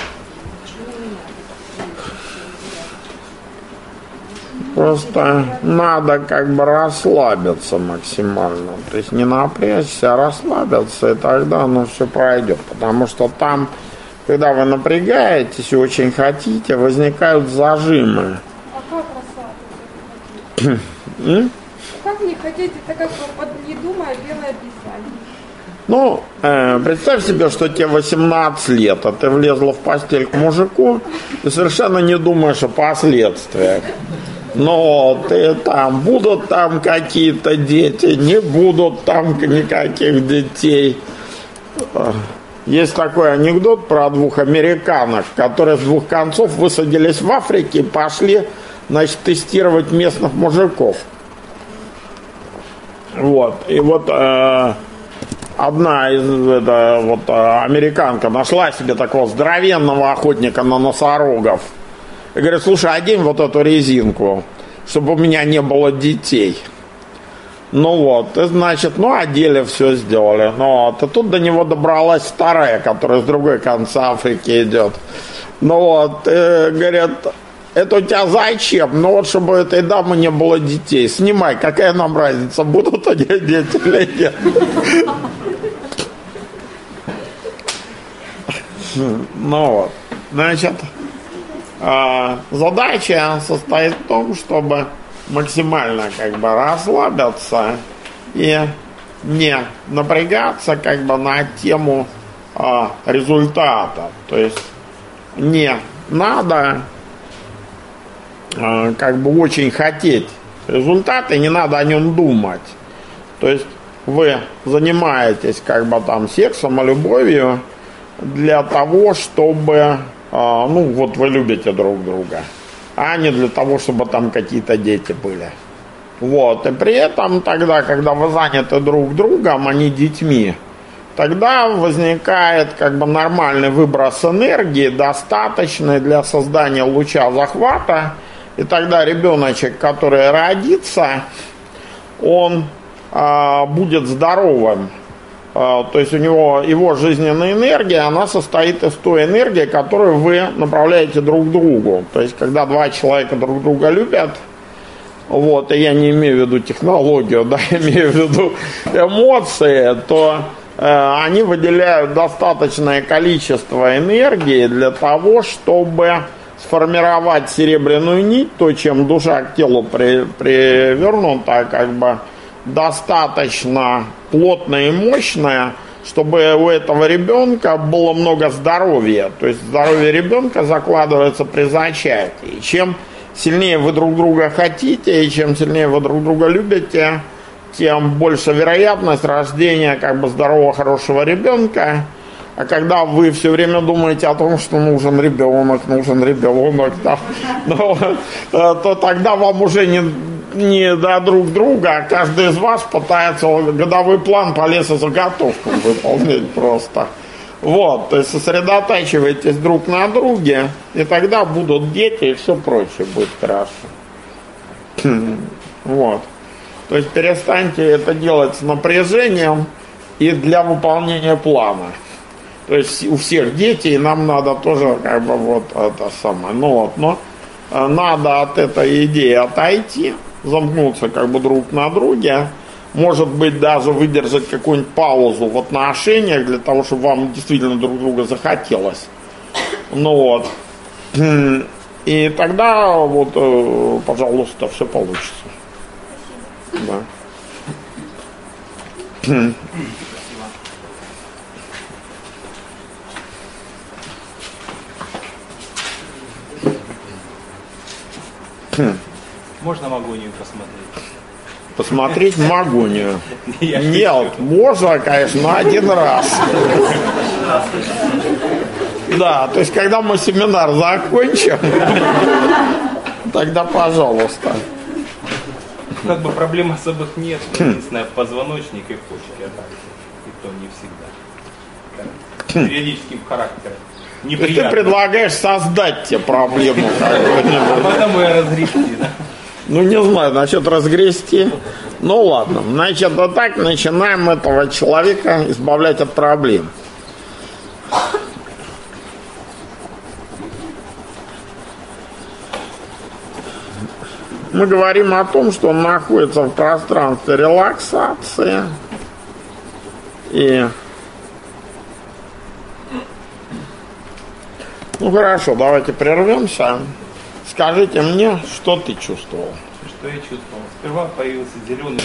Просто надо как бы расслабиться максимально. То есть не напрячься, а расслабиться, и тогда оно все пройдет. Потому что там, когда вы напрягаетесь и очень хотите, возникают зажимы. А как расслабиться? Как не хотите, так как не думая, белое писание? Ну, представь себе, что тебе 18 лет, а ты влезла в постель к мужику и совершенно не думаешь о последствиях. Но ты там, будут там какие-то дети, не будут там никаких детей. Есть такой анекдот про двух американок, которые с двух концов высадились в Африке и пошли, значит, тестировать местных мужиков. Вот. И вот одна из американка нашла себе такого здоровенного охотника на носорогов. И говорит, слушай, одень вот эту резинку, чтобы у меня не было детей. Ну вот, и значит, одели, все сделали. Ну вот, и тут до него добралась вторая, которая с другой конца Африки идет. Ну вот, говорят, это у тебя зачем? Ну вот, чтобы у этой дамы не было детей. Снимай, какая нам разница, будут они дети или нет. Ну вот, значит, задача состоит в том, чтобы максимально расслабиться и не напрягаться на тему результата. То есть не надо очень хотеть результата, и не надо о нем думать. То есть вы занимаетесь сексом и любовью для того, чтобы вы любите друг друга, а не для того, чтобы там какие-то дети были. Вот. И при этом тогда, когда вы заняты друг другом, а не детьми, тогда возникает нормальный выброс энергии, достаточный для создания луча захвата. И тогда ребеночек, который родится, он будет здоровым. То есть у него его жизненная энергия, она состоит из той энергии, которую вы направляете друг к другу. То есть когда два человека друг друга любят, и я не имею в виду технологию, я имею в виду эмоции, то они выделяют достаточное количество энергии для того, чтобы сформировать серебряную нить, то, чем душа к телу привернута, достаточно плотная и мощная, чтобы у этого ребенка было много здоровья. То есть здоровье ребенка закладывается при зачатии. Чем сильнее вы друг друга хотите, и чем сильнее вы друг друга любите, тем больше вероятность рождения здорового, хорошего ребенка. А когда вы все время думаете о том, что нужен ребенок, то тогда вам уже не до друг друга, а каждый из вас пытается годовой план по лесозаготовкам выполнять просто. Вот, то есть сосредотачивайтесь друг на друге, и тогда будут дети, и все прочее будет хорошо. Вот. То есть перестаньте это делать с напряжением и для выполнения плана. То есть у всех дети, и нам надо тоже это самое. Но надо от этой идеи отойти, замкнуться друг на друге, может быть, даже выдержать какую-нибудь паузу в отношениях для того, чтобы вам действительно друг друга захотелось. И тогда пожалуйста, все получится. Да. Можно Магонию посмотреть? Посмотреть Магонию? Нет, можно, конечно, один раз. Да, то есть, когда мы семинар закончим, тогда пожалуйста. Проблем особых нет. Единственное, позвоночник и почки. И то не всегда. Периодическим характером. То есть ты предлагаешь создать тебе проблему какую-нибудь. Потом ее разгрести, да? Не знаю, насчет разгрести. Ладно. Значит, вот так начинаем этого человека избавлять от проблем. Мы говорим о том, что он находится в пространстве релаксации. И хорошо, давайте прервемся. Скажите мне, что ты чувствовал? Что я чувствовал? Сперва появился зеленый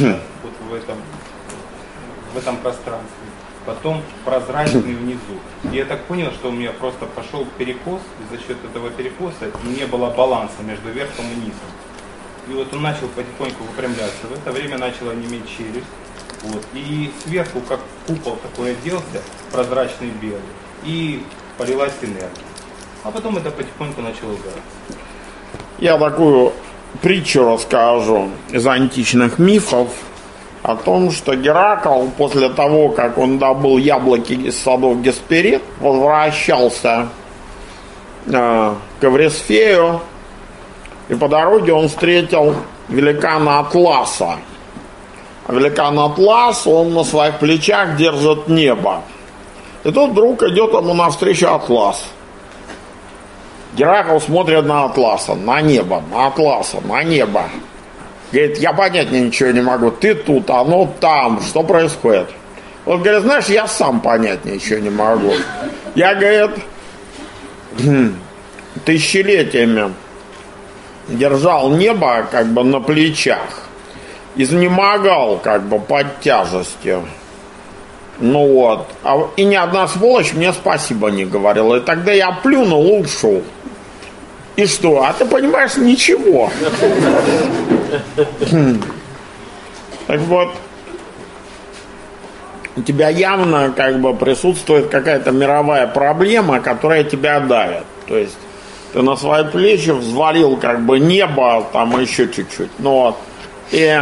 в этом пространстве, потом прозрачный внизу. И я так понял, что у меня просто пошел перекос, и за счет этого перекоса не было баланса между верхом и низом. И он начал потихоньку выпрямляться. В это время начала неметь челюсть. И сверху, как купол такой оделся, прозрачный белый, и полилась энергия. А потом это потихоньку начало убираться. Я такую притчу расскажу из античных мифов. о том, что Геракл после того, как он добыл яблоки из садов Гесперид, возвращался к Эврисфею, и по дороге он встретил великана Атласа. А великан Атлас, он на своих плечах держит небо. И тут вдруг идет ему навстречу Атлас. Геракл смотрит на Атласа, на небо, на Атласа, на небо. Говорит, я понять ничего не могу. Ты тут, оно там. Что происходит? Он говорит, знаешь, я сам понять ничего не могу. Я, говорит, тысячелетиями держал небо как бы на плечах. Изнемогал как бы под тяжестью. Ну вот. И ни одна сволочь мне спасибо не говорила. И тогда я плюнул и ушел. И что? А ты понимаешь, ничего. Так вот, у тебя явно как бы присутствует какая-то мировая проблема, которая тебя давит. То есть ты на свои плечи взвалил как бы небо, там еще чуть-чуть. Но и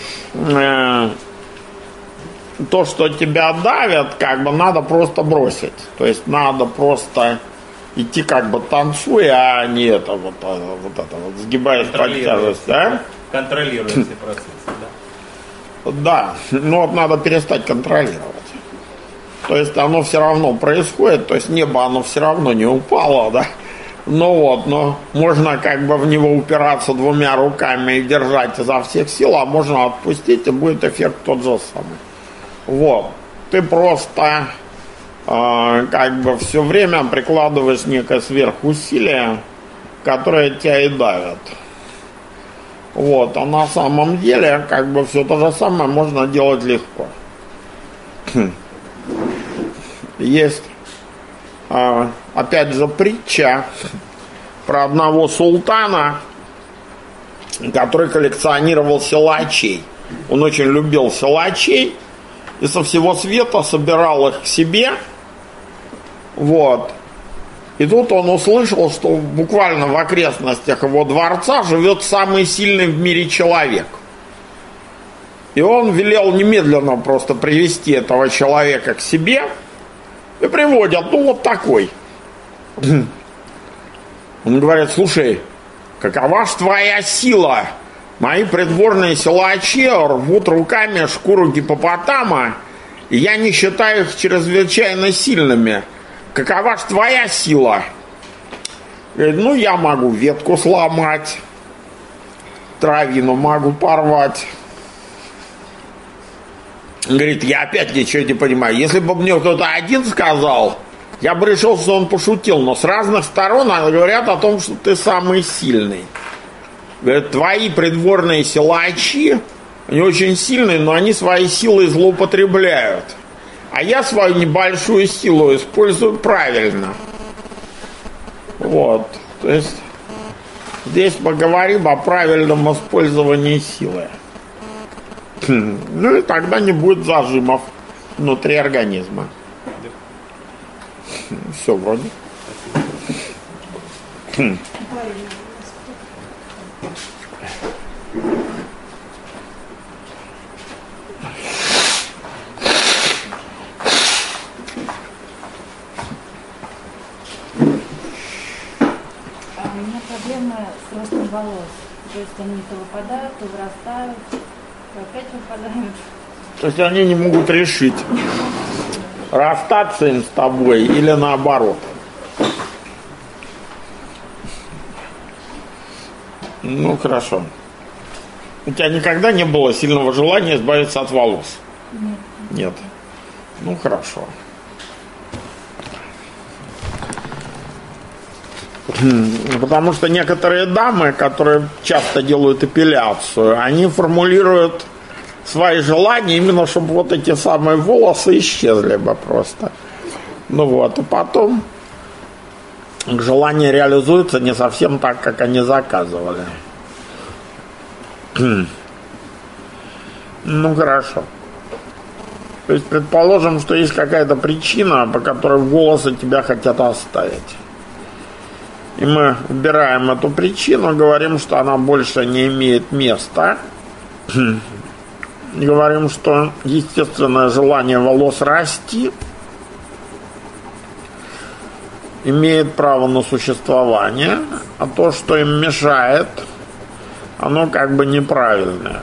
то, что тебя давит, как бы надо просто бросить. То есть надо просто идти как бы танцуя, а не это вот сгибаясь под тяжесть, да? Контролируя все процессы, да? Да, но вот надо перестать контролировать. То есть оно все равно происходит, то есть небо оно все равно не упало, да? Но можно как бы в него упираться двумя руками и держать изо всех сил, а можно отпустить, и будет эффект тот же самый. Вот. Ты просто как бы все время прикладываешь некое сверхусилие, которое тебя и давит. Вот. А на самом деле, как бы все то же самое можно делать легко. Есть, опять же, притча про одного султана, который коллекционировал силачей. Он очень любил силачей и со всего света собирал их к себе. Вот. И тут он услышал, что буквально в окрестностях его дворца живет самый сильный в мире человек. И он велел немедленно просто привести этого человека к себе. И приводят, ну вот такой. Он говорит, слушай, какова ж твоя сила? Мои придворные силачи рвут руками шкуру гиппопотама, и я не считаю их чрезвычайно сильными. Какова ж твоя сила? Говорит, ну я могу ветку сломать, травину могу порвать. Говорит, я опять ничего не понимаю. Если бы мне кто-то один сказал, я бы решил, что он пошутил. Но с разных сторон говорят о том, что ты самый сильный. Говорит, твои придворные силачи, они очень сильные, но они свои силы злоупотребляют. А я свою небольшую силу использую правильно. Вот. То есть здесь мы говорим о правильном использовании силы. Ну и тогда не будет зажимов внутри организма. Все вроде. У меня проблема с ростом волос. То есть они то выпадают, то вырастают, то опять выпадают. То есть они не могут решить, расстаться им с тобой или наоборот. Ну, хорошо. У тебя никогда не было сильного желания избавиться от волос? Нет. Нет. Ну, хорошо. Потому что некоторые дамы, которые часто делают эпиляцию, они формулируют свои желания именно, чтобы вот эти самые волосы исчезли бы просто. Ну вот, и потом желание реализуется не совсем так, как они заказывали. Ну, хорошо. То есть, предположим, что есть какая-то причина, по которой волосы тебя хотят оставить. И мы убираем эту причину, говорим, что она больше не имеет места. говорим, что естественное желание волос расти имеет право на существование, а то, что им мешает, оно как бы неправильное.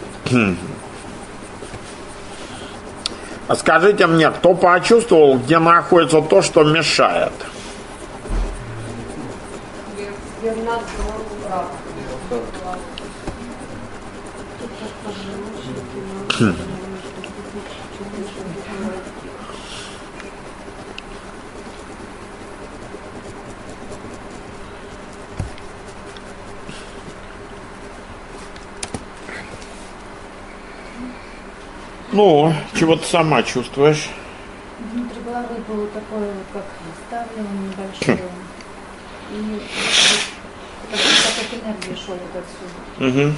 А скажите мне, кто почувствовал, где находится то, что мешает? Ну, чего ты сама чувствуешь? Внутри головы было такое, как ставление небольшое. И как энергия шла вот отсюда. Угу.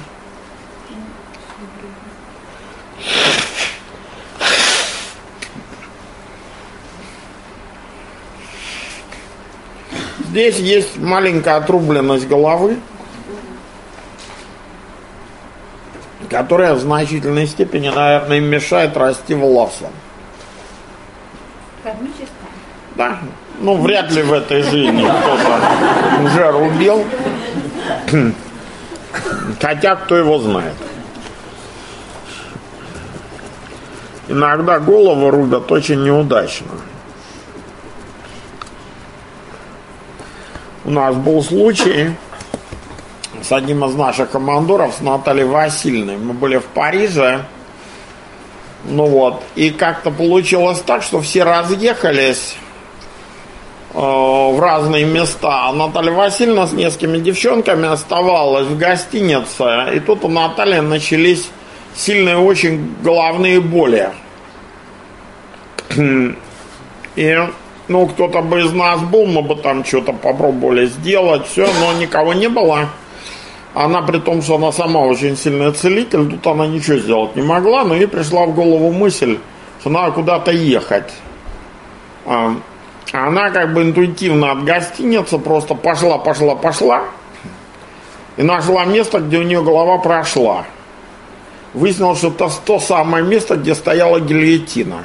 Здесь есть маленькая отрубленность головы, которая в значительной степени, наверное, им мешает расти волосам. Кармическая? Да. Ну, вряд ли в этой жизни кто-то уже рубил. Хотя, кто его знает. Иногда голову рубят очень неудачно. У нас был случай с одним из наших командоров, с Натальей Васильевной. Мы были в Париже. Ну вот. И как-то получилось так, что все разъехались в разные места. А Наталья Васильевна с несколькими девчонками оставалась в гостинице. И тут у Натальи начались сильные очень головные боли. И, ну, кто-то бы из нас был, мы бы там что-то попробовали сделать, все, но никого не было. Она, при том, что она сама очень сильный целитель, тут она ничего сделать не могла, но ей пришла в голову мысль, что надо куда-то ехать. Она как бы интуитивно от гостиницы просто пошла и нашла место, где у нее голова прошла. Выяснилось, что это то самое место, где стояла гильотина.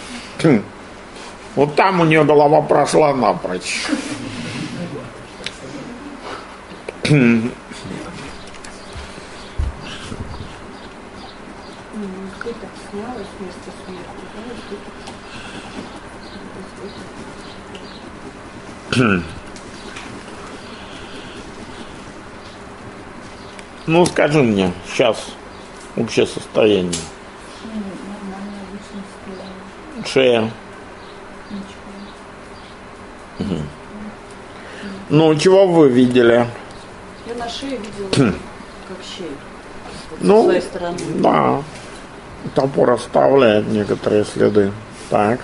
Вот там у нее голова прошла напрочь. Ну, скажи мне сейчас общее состояние. Шея. Угу. Ну, чего вы видели? Я на шее видела как щель. Ну, с своей стороны. Да. Топор оставляет некоторые следы. Так.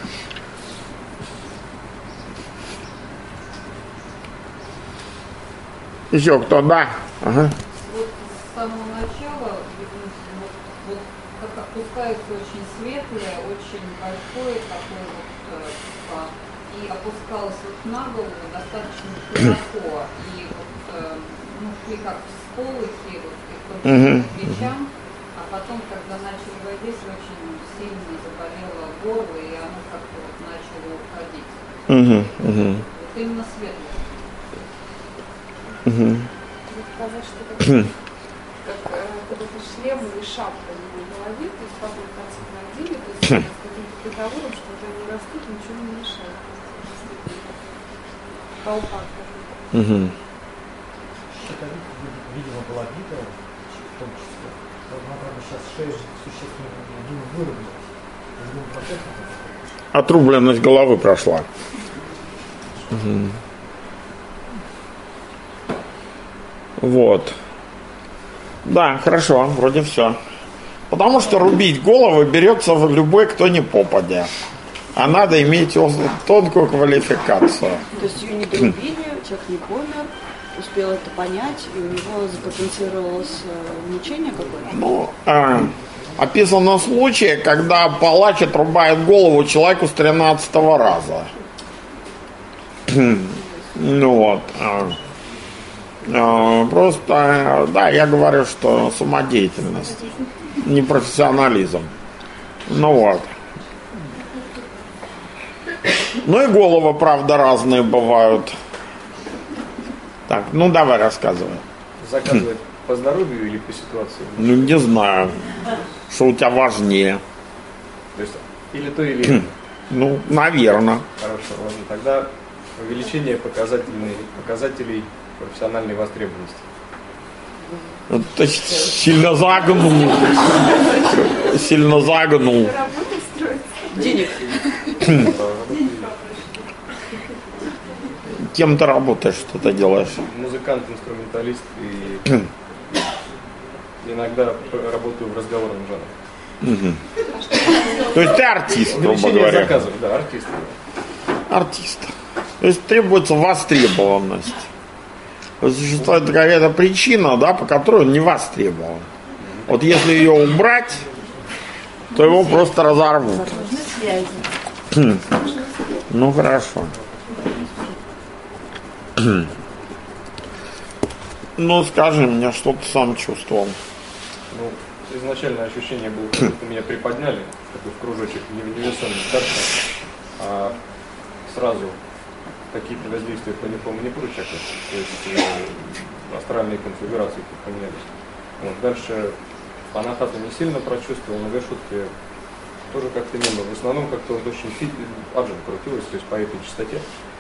Еще кто? Да. Ага. Вот с самого начала вот как опускается очень светлое, очень большое такое вот, и опускалось вот на голову достаточно широко, и вот, ну, шли как всполохи вот, к плечам, а потом, когда начали воздействовать, очень сильно заболело горло, и оно как-то вот начало уходить. Вот именно светлое. Сказать, что как какой-то шлем или шапка на голове, то есть папа концы надели, то есть с каким-то приговором, что уже не растут, ничего не мешает. Колпак. Это, видимо, была битая, в том числе. Она, правда, сейчас шея существенно выровнялась. Отрубленность головы прошла. Вот. Да, хорошо, вроде все. Потому что рубить головы берется в любой, кто не попадя. А надо иметь тонкую квалификацию. То есть ее не долбили, человек не помер, успел это понять, и у него запотенцировалось мучение какое-то? Ну, описано случай, когда палач отрубает голову человеку с 13-го раза. Ну вот. Просто, да, я говорю, что самодеятельность. непрофессионализм. Ну вот. Ну и головы, правда, разные бывают. Так, ну давай рассказывай. Заказывать по здоровью или по ситуации? Ну не знаю, что у тебя важнее. То есть или то, или это? Ну, наверное. Хорошо, ладно. Тогда увеличение показателей профессиональной востребованности. Ты сильно загнул. Сильно загнул. Денег. Кем ты работаешь, что ты делаешь? Музыкант, инструменталист и иногда работаю в разговорном жанре. То есть ты артист, грубо Увеличение говоря. заказов, да, артист. Артист. То есть требуется востребованность. Существует какая-то причина, да, по которой он не востребован. Вот если ее убрать, то его просто разорвут. Ну хорошо. Ну скажи мне, что ты сам чувствовал? Ну, изначально ощущение было, как будто меня приподняли, такой в кружочек невесомый, а сразу какие-то воздействия по манипуру чакры, то есть астральные конфигурации поменялись. Вот, дальше анахату не сильно прочувствовал, на вершутке тоже как-то не было. В основном как-то вот очень аджан крутилось, то есть по этой частоте.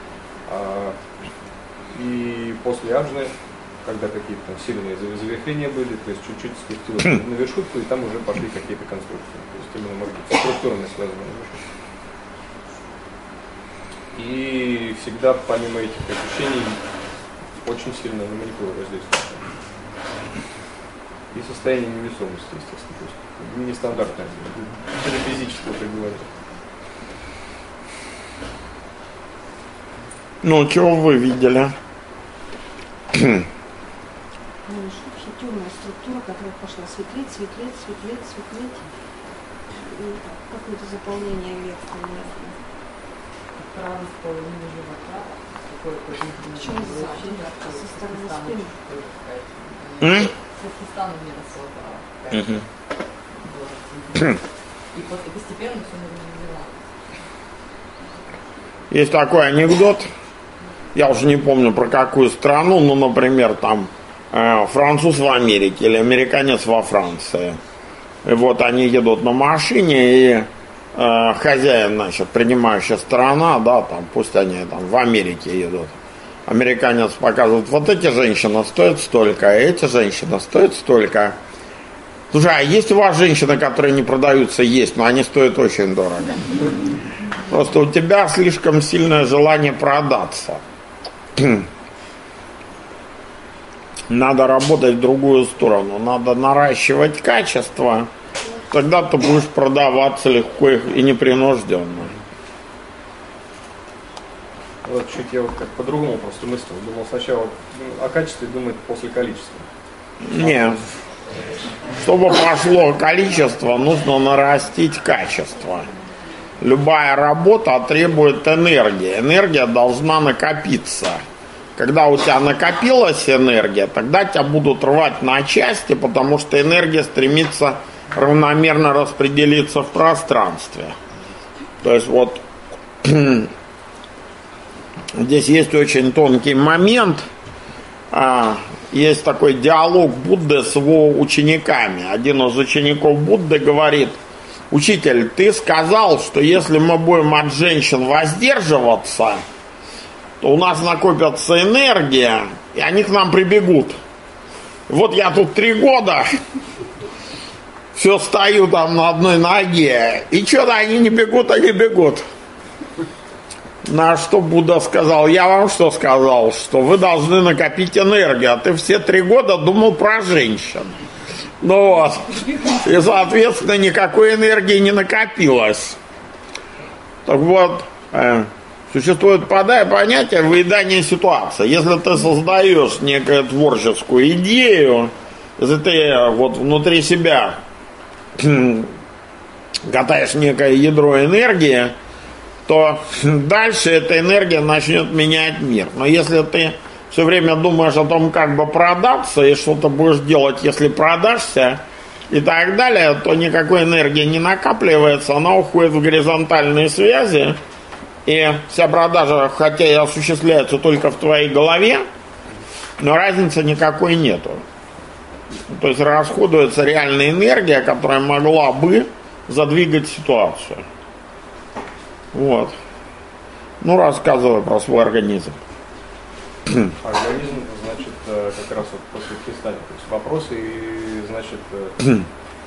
И после аджны, когда какие-то там сильные завихрения были, то есть чуть-чуть спустилось на вершутку, и там уже пошли какие-то конструкции. То есть именно, может быть, структурно связанные. И всегда, помимо этих ощущений, очень сильно на манипуру воздействует. И состояние невесомости, естественно. То есть нестандартное, для физического пребывания. Ну, чего вы видели? Темная структура, которая пошла светлеть. И какое-то заполнение вверху. Правой половине живота, Почему сзади? Со стороны спины. Со станом не расслабляла. И постепенно все нормализовалось. Есть такой анекдот, я уже не помню про какую страну, ну, например, там француз в Америке или американец во Франции. И вот они едут на машине, и хозяин, значит, принимающая сторона, да, там, пусть они там в Америке едут. Американец показывает, вот эти женщины стоят столько, а эти женщины стоят столько. Слушай, а есть у вас женщины, которые не продаются? Есть, но они стоят очень дорого. Просто у тебя слишком сильное желание продаться. Надо работать в другую сторону. Надо наращивать качество. Тогда ты будешь продаваться легко и непринужденно. Вот чуть я вот как по-другому просто мыслил. Думал сначала о качестве, думать после количества. Нет. Чтобы пошло количество, нужно нарастить качество. Любая работа требует энергии. Энергия должна накопиться. Когда у тебя накопилась энергия, тогда тебя будут рвать на части, потому что энергия стремится равномерно распределиться в пространстве. То есть вот здесь есть очень тонкий момент. Есть такой диалог Будды с его учениками. Один из учеников Будды говорит: учитель, ты сказал, что если мы будем от женщин воздерживаться, то у нас накопится энергия, и они к нам прибегут. Вот я тут 3 года все стою там на одной ноге, и что-то они не бегут, а не бегут. На что Будда сказал: я вам что сказал? Что вы должны накопить энергию, а ты все 3 года думал про женщин. Ну вот. И, соответственно, никакой энергии не накопилось. Так вот, существует понятие выедания ситуации. Если ты создаешь некую творческую идею, если ты вот внутри себя катаешь некое ядро энергии, то дальше эта энергия начнет менять мир. Но если ты все время думаешь о том, как бы продаться, и что ты будешь делать, если продашься, и так далее, то никакой энергии не накапливается, она уходит в горизонтальные связи, и вся продажа, хотя и осуществляется только в твоей голове, но разницы никакой нету. То есть расходуется реальная энергия, которая могла бы задвигать ситуацию. Вот. Ну, рассказывай про свой организм. Организм, значит, как раз вот после перестания, то есть вопросы, и, значит,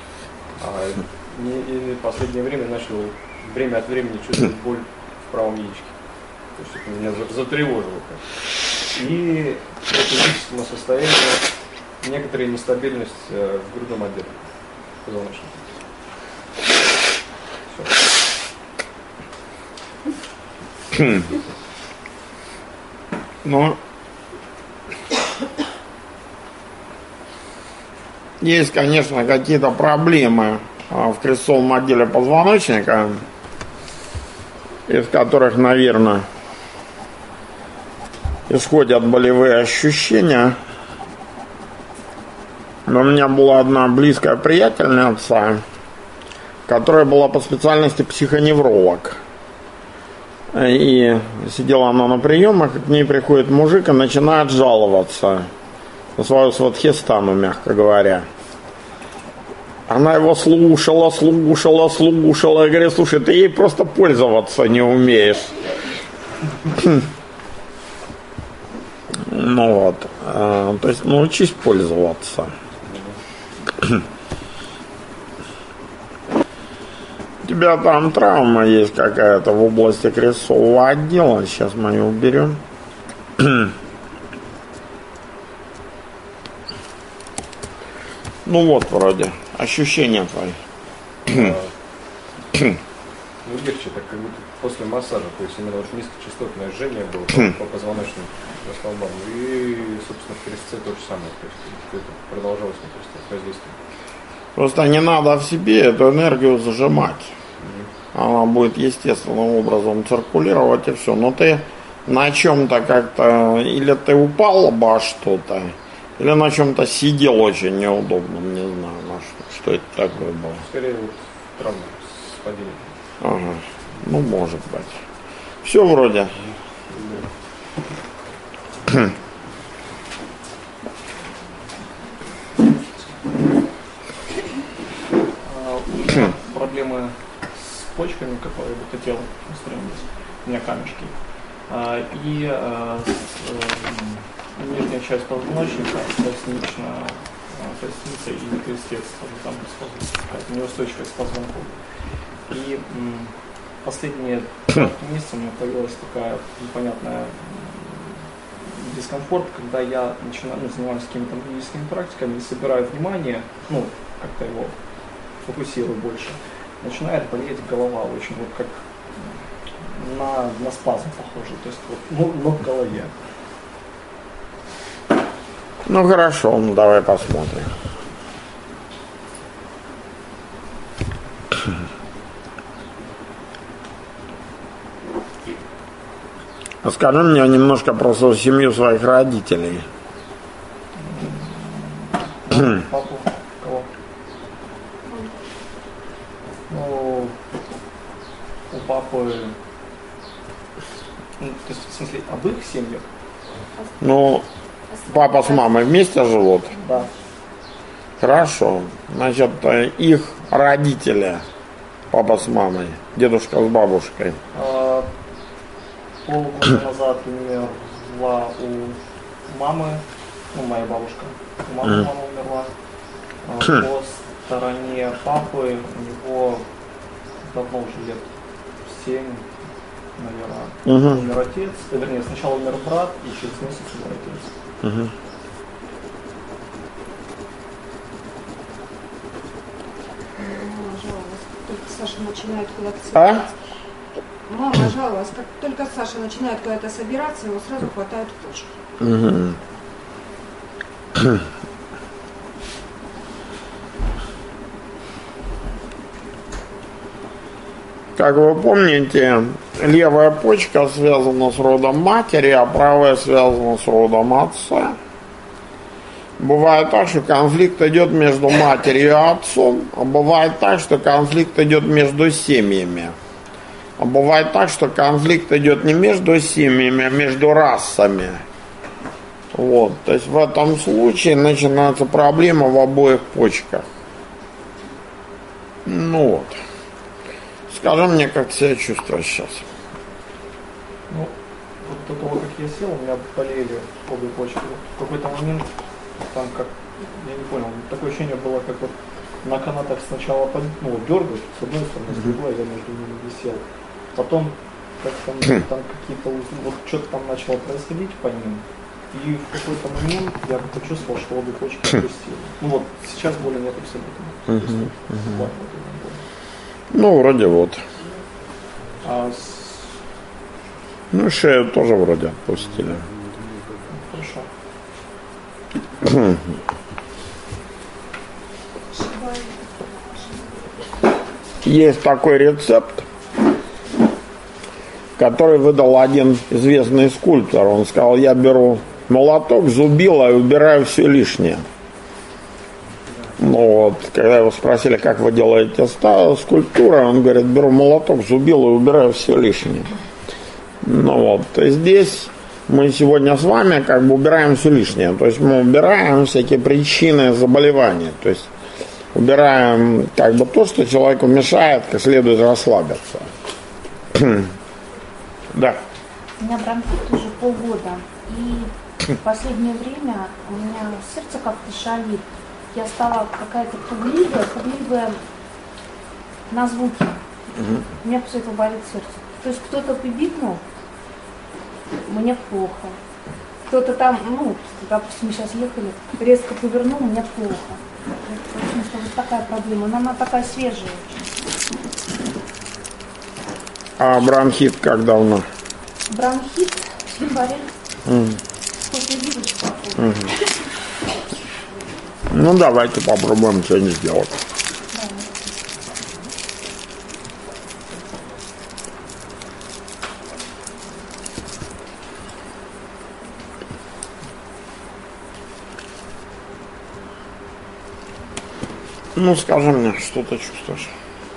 и в последнее время начал время от времени чувствовать боль в правом яичке. То есть это меня затревожило. И это физическому состоянию некоторая нестабильность в грудном отделе позвоночника. Ну, есть, конечно, какие-то проблемы в крестцовом отделе позвоночника, из которых, наверное, исходят болевые ощущения. Но у меня была одна близкая приятельница, которая была по специальности психоневролог. И сидела она на приемах, и к ней приходит мужик и начинает жаловаться на свою сватхистану, мягко говоря. Она его слушала. И говорит: слушай, ты ей просто пользоваться не умеешь. Ну вот. То есть научись пользоваться. У тебя там травма есть какая-то в области крестцового отдела. Сейчас мы ее уберем. Ну вот, вроде. Ощущения твои. Ну, легче, так как будто после массажа, то есть именно вот низкочастотное жжение было по позвоночным столбам. И, собственно, в крестце то же самое. То есть это продолжалось на крестце воздействие. Просто не надо в себе эту энергию зажимать. Она будет естественным образом циркулировать, и все. Но ты на чем-то как-то, или ты упал обо что-то, или на чем-то сидел очень неудобно, не знаю, на что это такое было. Скорее вот травма с падением. Ага, ну может быть. Все вроде. Проблемы с почками, которые бы хотел устранить. У меня камешки. И нижняя часть позвоночника, поясница и крестец, там неустойчивость позвонков. И последние 2 месяца у меня появилась такая непонятная дискомфорт, когда я начинаю, занимаюсь какими-то медицинскими практиками и собираю внимание, как-то его фокусирую больше, начинает болеть голова очень, вот как на спазм похоже, то есть вот, но в голове. Ну хорошо, давай посмотрим. Расскажи мне немножко про свою семью, своих родителей. Папу? Кого? Ну, у папы... то есть, в смысле, об их семьях? Ну, папа с мамой вместе живут? Да. Хорошо. Значит, их родители, папа с мамой, дедушка с бабушкой. Полгода назад умерла у мамы, моя бабушка. У мамы мама умерла. По стороне папы у него давно уже лет 7, наверное, умер отец. Вернее, сначала умер брат, и через месяц умер отец. Саша начинает куда-то собираться. Мама жаловалась, как только Саша начинает куда-то собираться, его сразу хватает почки. Как вы помните, левая почка связана с родом матери, а правая связана с родом отца. Бывает так, что конфликт идет между матерью и отцом, а бывает так, что конфликт идет между семьями. А бывает так, что конфликт идет не между семьями, а между расами. Вот. То есть в этом случае начинается проблема в обоих почках. Ну вот. Скажи мне, как себя чувствуешь сейчас? Ну, вот до того, как я сел, у меня болели обе почки. В какой-то момент там как, я не понял, такое ощущение было, как вот на канатах сначала дергают, с одной стороны, с другой я между ними висел. Потом как там какие-то узлы, вот что-то там начало происходить по ним. И в какой-то момент я почувствовал, что обе почки опустили. Ну вот, сейчас боли нет абсолютно. Ну, вроде вот. А Ну, шею тоже вроде отпустили. Хорошо. Есть такой рецепт, который выдал один известный скульптор. Он сказал: я беру молоток, зубило и убираю все лишнее. Ну вот, когда его спросили, как вы делаете скульптуру, он говорит: беру молоток, зубило и убираю все лишнее. Ну вот, здесь мы сегодня с вами как бы убираем все лишнее. То есть мы убираем всякие причины заболевания. То есть убираем как бы то, что человеку мешает, как следует расслабиться. Да. У меня бронхит уже полгода. И в последнее время у меня сердце как-то шалит. Я стала какая-то пугливая на звуки. У меня после этого болит сердце. То есть кто-то пибикнул, мне плохо. Кто-то там, допустим, мы сейчас ехали, резко повернул, мне плохо. В общем, что вот такая проблема. Но она такая свежая очень. А бронхит как давно? Бронхит в январе. После вирусов. Ну, давайте попробуем что-нибудь сделать. Ну, скажи мне, что ты чувствуешь?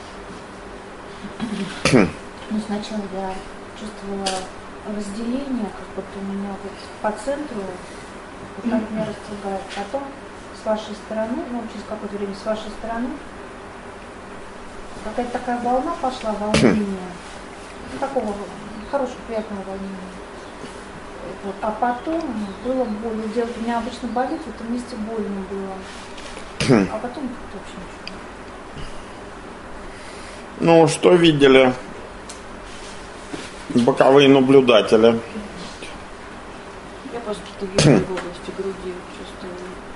Ну, сначала я чувствовала разделение, как будто у меня вот по центру, вот так меня расстругает. Потом с вашей стороны, через какое-то время с вашей стороны, какая-то такая волна пошла, волнение, такого хорошего, приятного волнения. Вот. А потом было больно. Делать у меня обычно болит, в этом месте больно было. А потом как-то вообще ничего. Ну, что видели боковые наблюдатели? Я просто что-то вижу в области груди, чувствую.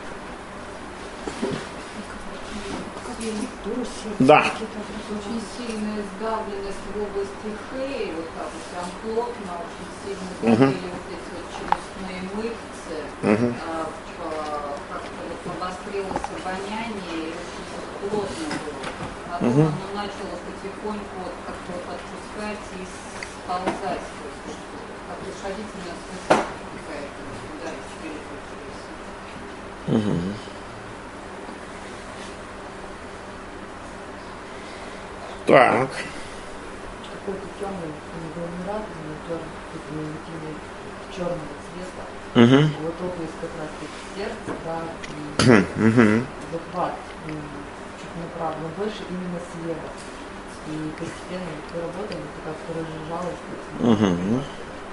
Да. Очень сильная сдавленность в области шеи, вот так вот прям плотно, очень сильно давили вот эти вот челюстные мышцы, как-то вот обострилось обоняние, и очень плотно было. Потом оно начало потихоньку вот как-то вот отпускать и сползать, то есть как расходительная специфика какая-то, да, из Так. Какой-то темный конгломерат, черного цвета. Вот область как раз сердца, да, и захват чуть направо, но больше именно слева. И постепенно мы работаем, это как разжижалось.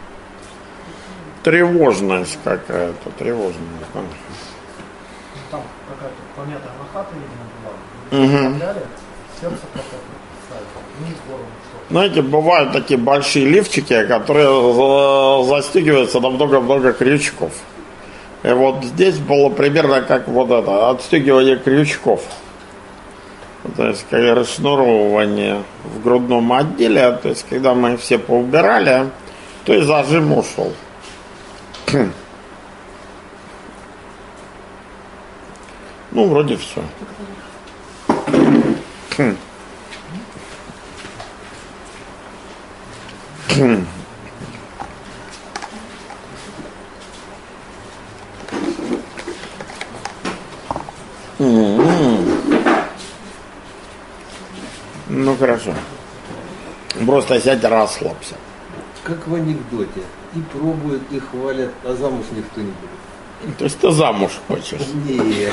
Тревожность какая-то, тревожность. Да. Там какая-то планета Анахата, видимо, была. Сердце какое-то. Знаете, бывают такие большие лифчики, которые застегиваются на много-много крючков. И вот здесь было примерно как вот это, отстегивание крючков. То есть, как расшнуровывание в грудном отделе, то есть, когда мы все поубирали, то и зажим ушел. Ну, вроде все. Хорошо. Просто сядь и расслабься. Как в анекдоте. И пробуют, и хвалят, а замуж никто не будет. То есть ты замуж хочешь? Нет.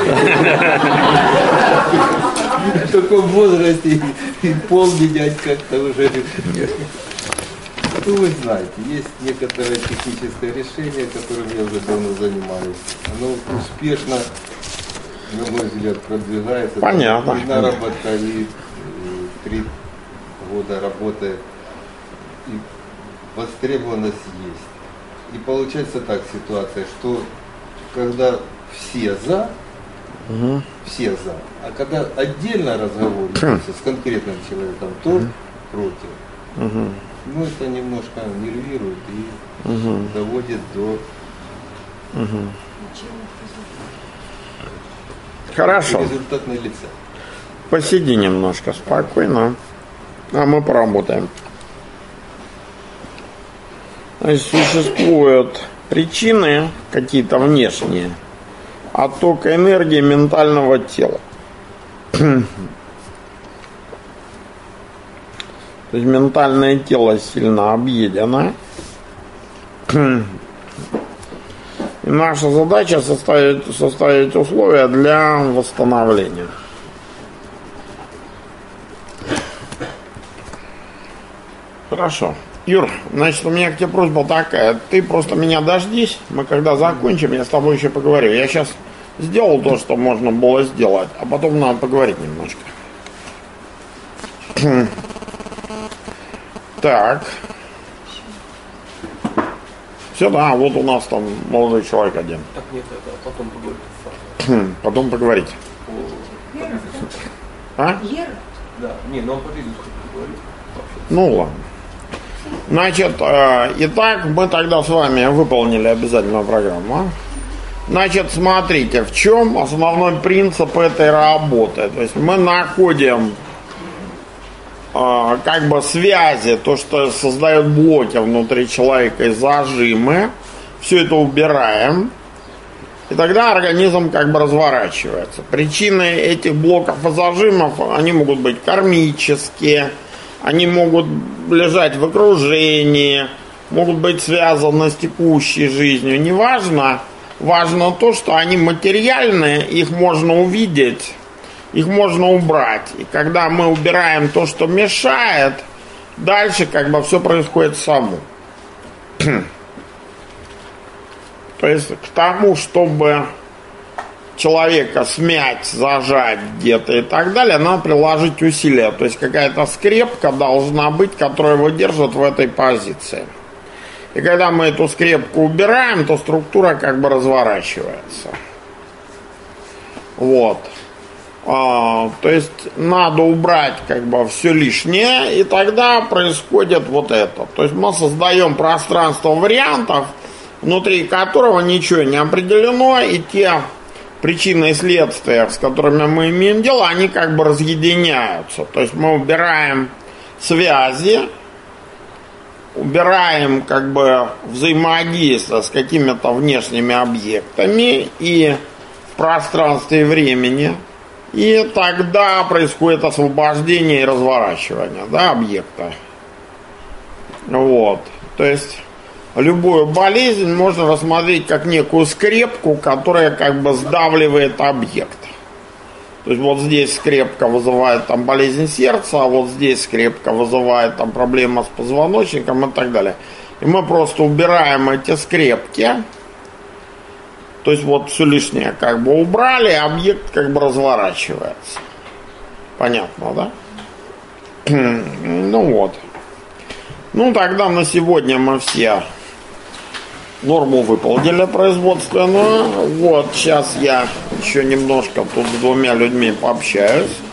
В таком возрасте и пол менять как-то уже. Ну, вы знаете, есть некоторое техническое решение, которым я уже давно занимаюсь. Оно успешно, на мой взгляд, продвигается. Понятно. Одна работа и 3 года работы. И востребованность есть. И получается так ситуация, что когда все за, а когда отдельно разговор с конкретным человеком, то против. Ну, это немножко нервирует и доводит до... Хорошо. Результат на лице. Посиди немножко спокойно, а мы поработаем. Значит, существуют причины какие-то внешние оттока энергии ментального тела. То есть ментальное тело сильно объедено. И наша задача составить условия для восстановления. Хорошо. Юр, значит, у меня к тебе просьба такая. Ты просто меня дождись. Мы когда закончим, я с тобой еще поговорю. Я сейчас сделал то, что можно было сделать, а потом надо поговорить немножко. Так. Все, да, вот у нас там молодой человек один. Так нет, это потом поговорить. Потом поговорить. А? Да, не, но он подойдет, поговорить. Ну ладно. Значит, итак, мы тогда с вами выполнили обязательную программу. Значит, смотрите, в чем основной принцип этой работы. То есть мы находим как бы связи, то, что создает блоки внутри человека и зажимы. Все это убираем. И тогда организм как бы разворачивается. Причины этих блоков и зажимов, они могут быть кармические, они могут лежать в окружении, могут быть связаны с текущей жизнью. Неважно, важно то, что они материальные, их можно увидеть, их можно убрать. И когда мы убираем то, что мешает, дальше как бы все происходит само. То есть к тому, чтобы человека смять, зажать где-то и так далее, надо приложить усилия. То есть какая-то скрепка должна быть, которая его держит в этой позиции. И когда мы эту скрепку убираем, то структура как бы разворачивается. Вот. То есть надо убрать как бы все лишнее, и тогда происходит вот это. То есть мы создаем пространство вариантов, внутри которого ничего не определено, и те причины и следствия, с которыми мы имеем дело, они как бы разъединяются. То есть мы убираем связи, убираем как бы взаимодействие с какими-то внешними объектами и в пространстве и времени, и тогда происходит освобождение и разворачивание, да, объекта. Вот. То есть любую болезнь можно рассмотреть как некую скрепку, которая как бы сдавливает объект. То есть вот здесь скрепка вызывает там болезнь сердца, а вот здесь скрепка вызывает там проблемы с позвоночником и так далее. И мы просто убираем эти скрепки. То есть вот все лишнее как бы убрали, объект как бы разворачивается. Понятно, да? Ну вот. Ну тогда на сегодня мы все норму выполнили производственную. Вот сейчас я еще немножко тут с 2 людьми пообщаюсь.